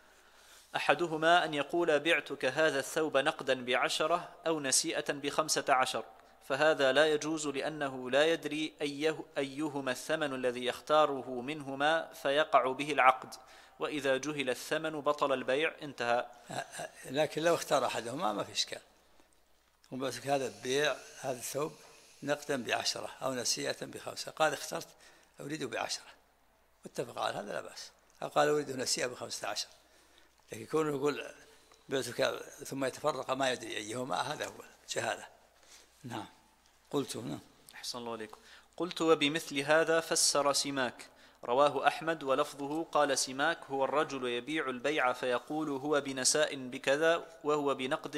أحدهما أن يقول بعتك هذا الثوب نقدا ب10 أو نسيئة ب15، فهذا لا يجوز لأنه لا يدري أيهما الثمن الذي يختاره منهما فيقع به العقد، وإذا جهل الثمن بطل البيع. انتهى. لكن لو اختار أحدهما ما في إشكال، وبس هذا البيع هذا الثوب نقدا ب10 أو نسيئة ب5، قال اخترت أريده ب10 واتفق على هذا لا بأس، أو قال أريده نسيئة ب15، لكن يكون يقول بعتك ثم يتفرق ما يدري أيهما هذا هو جهالة. نعم. قلت نعم. أحسن الله عليكم. قلت وبمثل هذا فسر سماك، رواه أحمد ولفظه قال سماك هو الرجل يبيع البيع فيقول هو بنساء بكذا وهو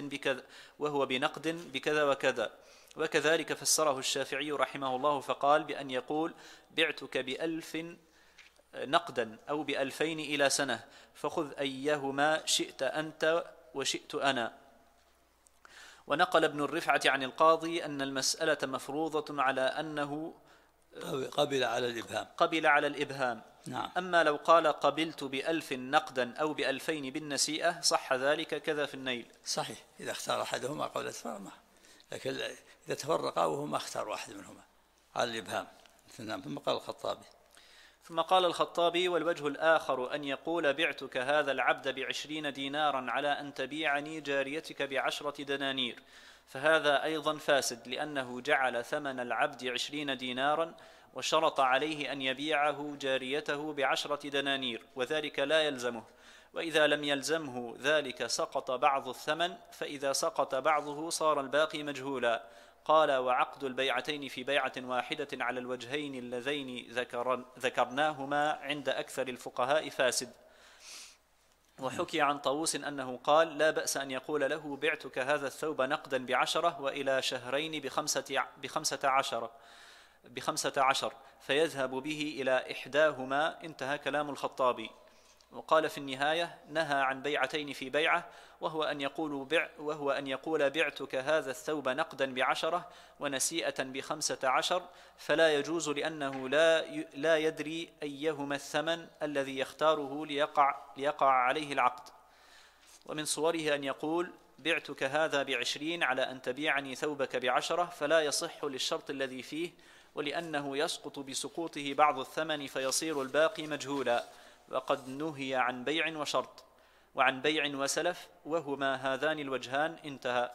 بنقد بكذا وكذا، وكذلك فسره الشافعي رحمه الله فقال بأن يقول بعتك ب1000 نقدا أو ب2000 إلى سنة، فخذ أيهما شئت أنت وشئت أنا. ونقل ابن الرفعة عن القاضي أن المسألة مفروضة على أنه قبل على الإبهام. قبل على الإبهام. نعم. أما لو قال قبلت ب1000 نقدا أو ب2000 بالنسيئة صح ذلك كذا في النيل. صحيح إذا اختار أحدهما قبل التفرقة، لكن إذا تفرقا وهو ما اختار واحد منهما على الإبهام. ثم قال الخطابي. ثم قال الخطابي: والوجه الآخر أن يقول بعتك هذا العبد ب20 دينارا على أن تبيعني جاريتك ب10 دنانير، فهذا أيضا فاسد، لأنه جعل ثمن العبد 20 دينارا وشرط عليه أن يبيعه جاريته ب10 دنانير، وذلك لا يلزمه، وإذا لم يلزمه ذلك سقط بعض الثمن، فإذا سقط بعضه صار الباقي مجهولا. قال: وعقد البيعتين في بيعة واحدة على الوجهين اللذين ذكرناهما عند أكثر الفقهاء فاسد. وحكي عن طاووس أنه قال: لا بأس أن يقول له بعتك هذا الثوب نقدا ب10 وإلى شهرين ب15 فيذهب به إلى إحداهما. انتهى كلام الخطابي. وقال في النهاية: نهى عن بيعتين في بيعة، وهو أن يقول بعتك هذا الثوب نقدا ب10 ونسيئة ب15، فلا يجوز، لأنه لا يدري أيهما الثمن الذي يختاره ليقع عليه العقد. ومن صوره أن يقول: بعتك هذا ب20 على أن تبيعني ثوبك ب10، فلا يصح للشرط الذي فيه، ولأنه يسقط بسقوطه بعض الثمن فيصير الباقي مجهولا. وقد نهي عن بيع وشرط وعن بيع وسلف، وهما هذان الوجهان. انتهى.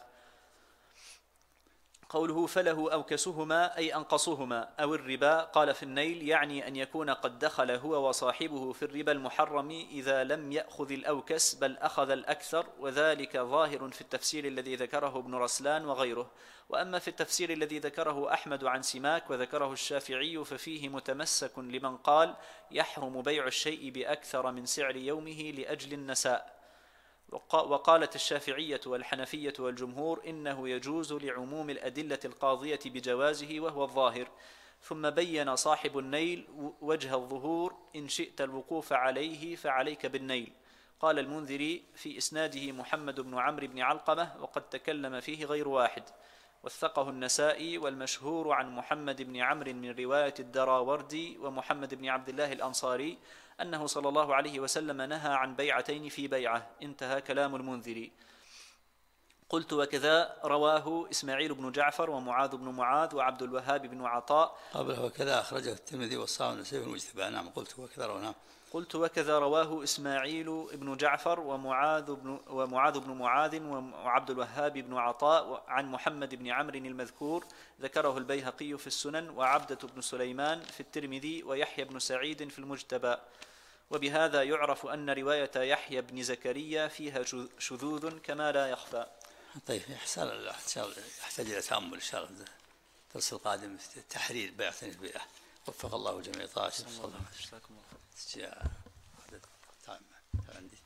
قوله: فله أوكسهما أي أنقصهما أو الربا. قال في النيل: يعني أن يكون قد دخل هو وصاحبه في الربا المحرم إذا لم يأخذ الأوكس بل أخذ الأكثر، وذلك ظاهر في التفسير الذي ذكره ابن رسلان وغيره. وأما في التفسير الذي ذكره أحمد عن سماك وذكره الشافعي ففيه متمسك لمن قال: يحرم بيع الشيء بأكثر من سعر يومه لأجل النساء. وقالت الشافعية والحنفية والجمهور إنه يجوز لعموم الأدلة القاضية بجوازه، وهو الظاهر. ثم بين صاحب النيل وجه الظهور: إن شئت الوقوف عليه فعليك بالنيل. قال المنذري: في إسناده محمد بن عمرو بن علقمة، وقد تكلم فيه غير واحد. وثقه النسائي. والمشهور عن محمد بن عمرو من رواية الدراوردي ومحمد بن عبد الله الأنصاري أنه صلى الله عليه وسلم نهى عن بيعتين في بيعة. انتهى كلام المنذري. قلت: وكذا رواه إسماعيل بن جعفر ومعاذ بن معاذ وعبد الوهاب بن عطاء. قبله وكذا أخرجه الترمذي والصحاحي والنسائي في المجتبى. نعم. قلت وكذا رواه إسماعيل بن جعفر ومعاذ بن معاذ وعبد الوهاب بن عطاء عن محمد بن عمرو المذكور، ذكره البيهقي في السنن، وعبدة بن سليمان في الترمذي، ويحيى بن سعيد في المجتبى. وبهذا يعرف أن رواية يحيى بن زكريا فيها شذوذ كما لا يخفى. طيب، يحتاج إلى تأمل إن شاء الله الدرس القادم في تحرير بيع البيئة. وفق الله جميع طاعته. جزاكم الله خير. عندي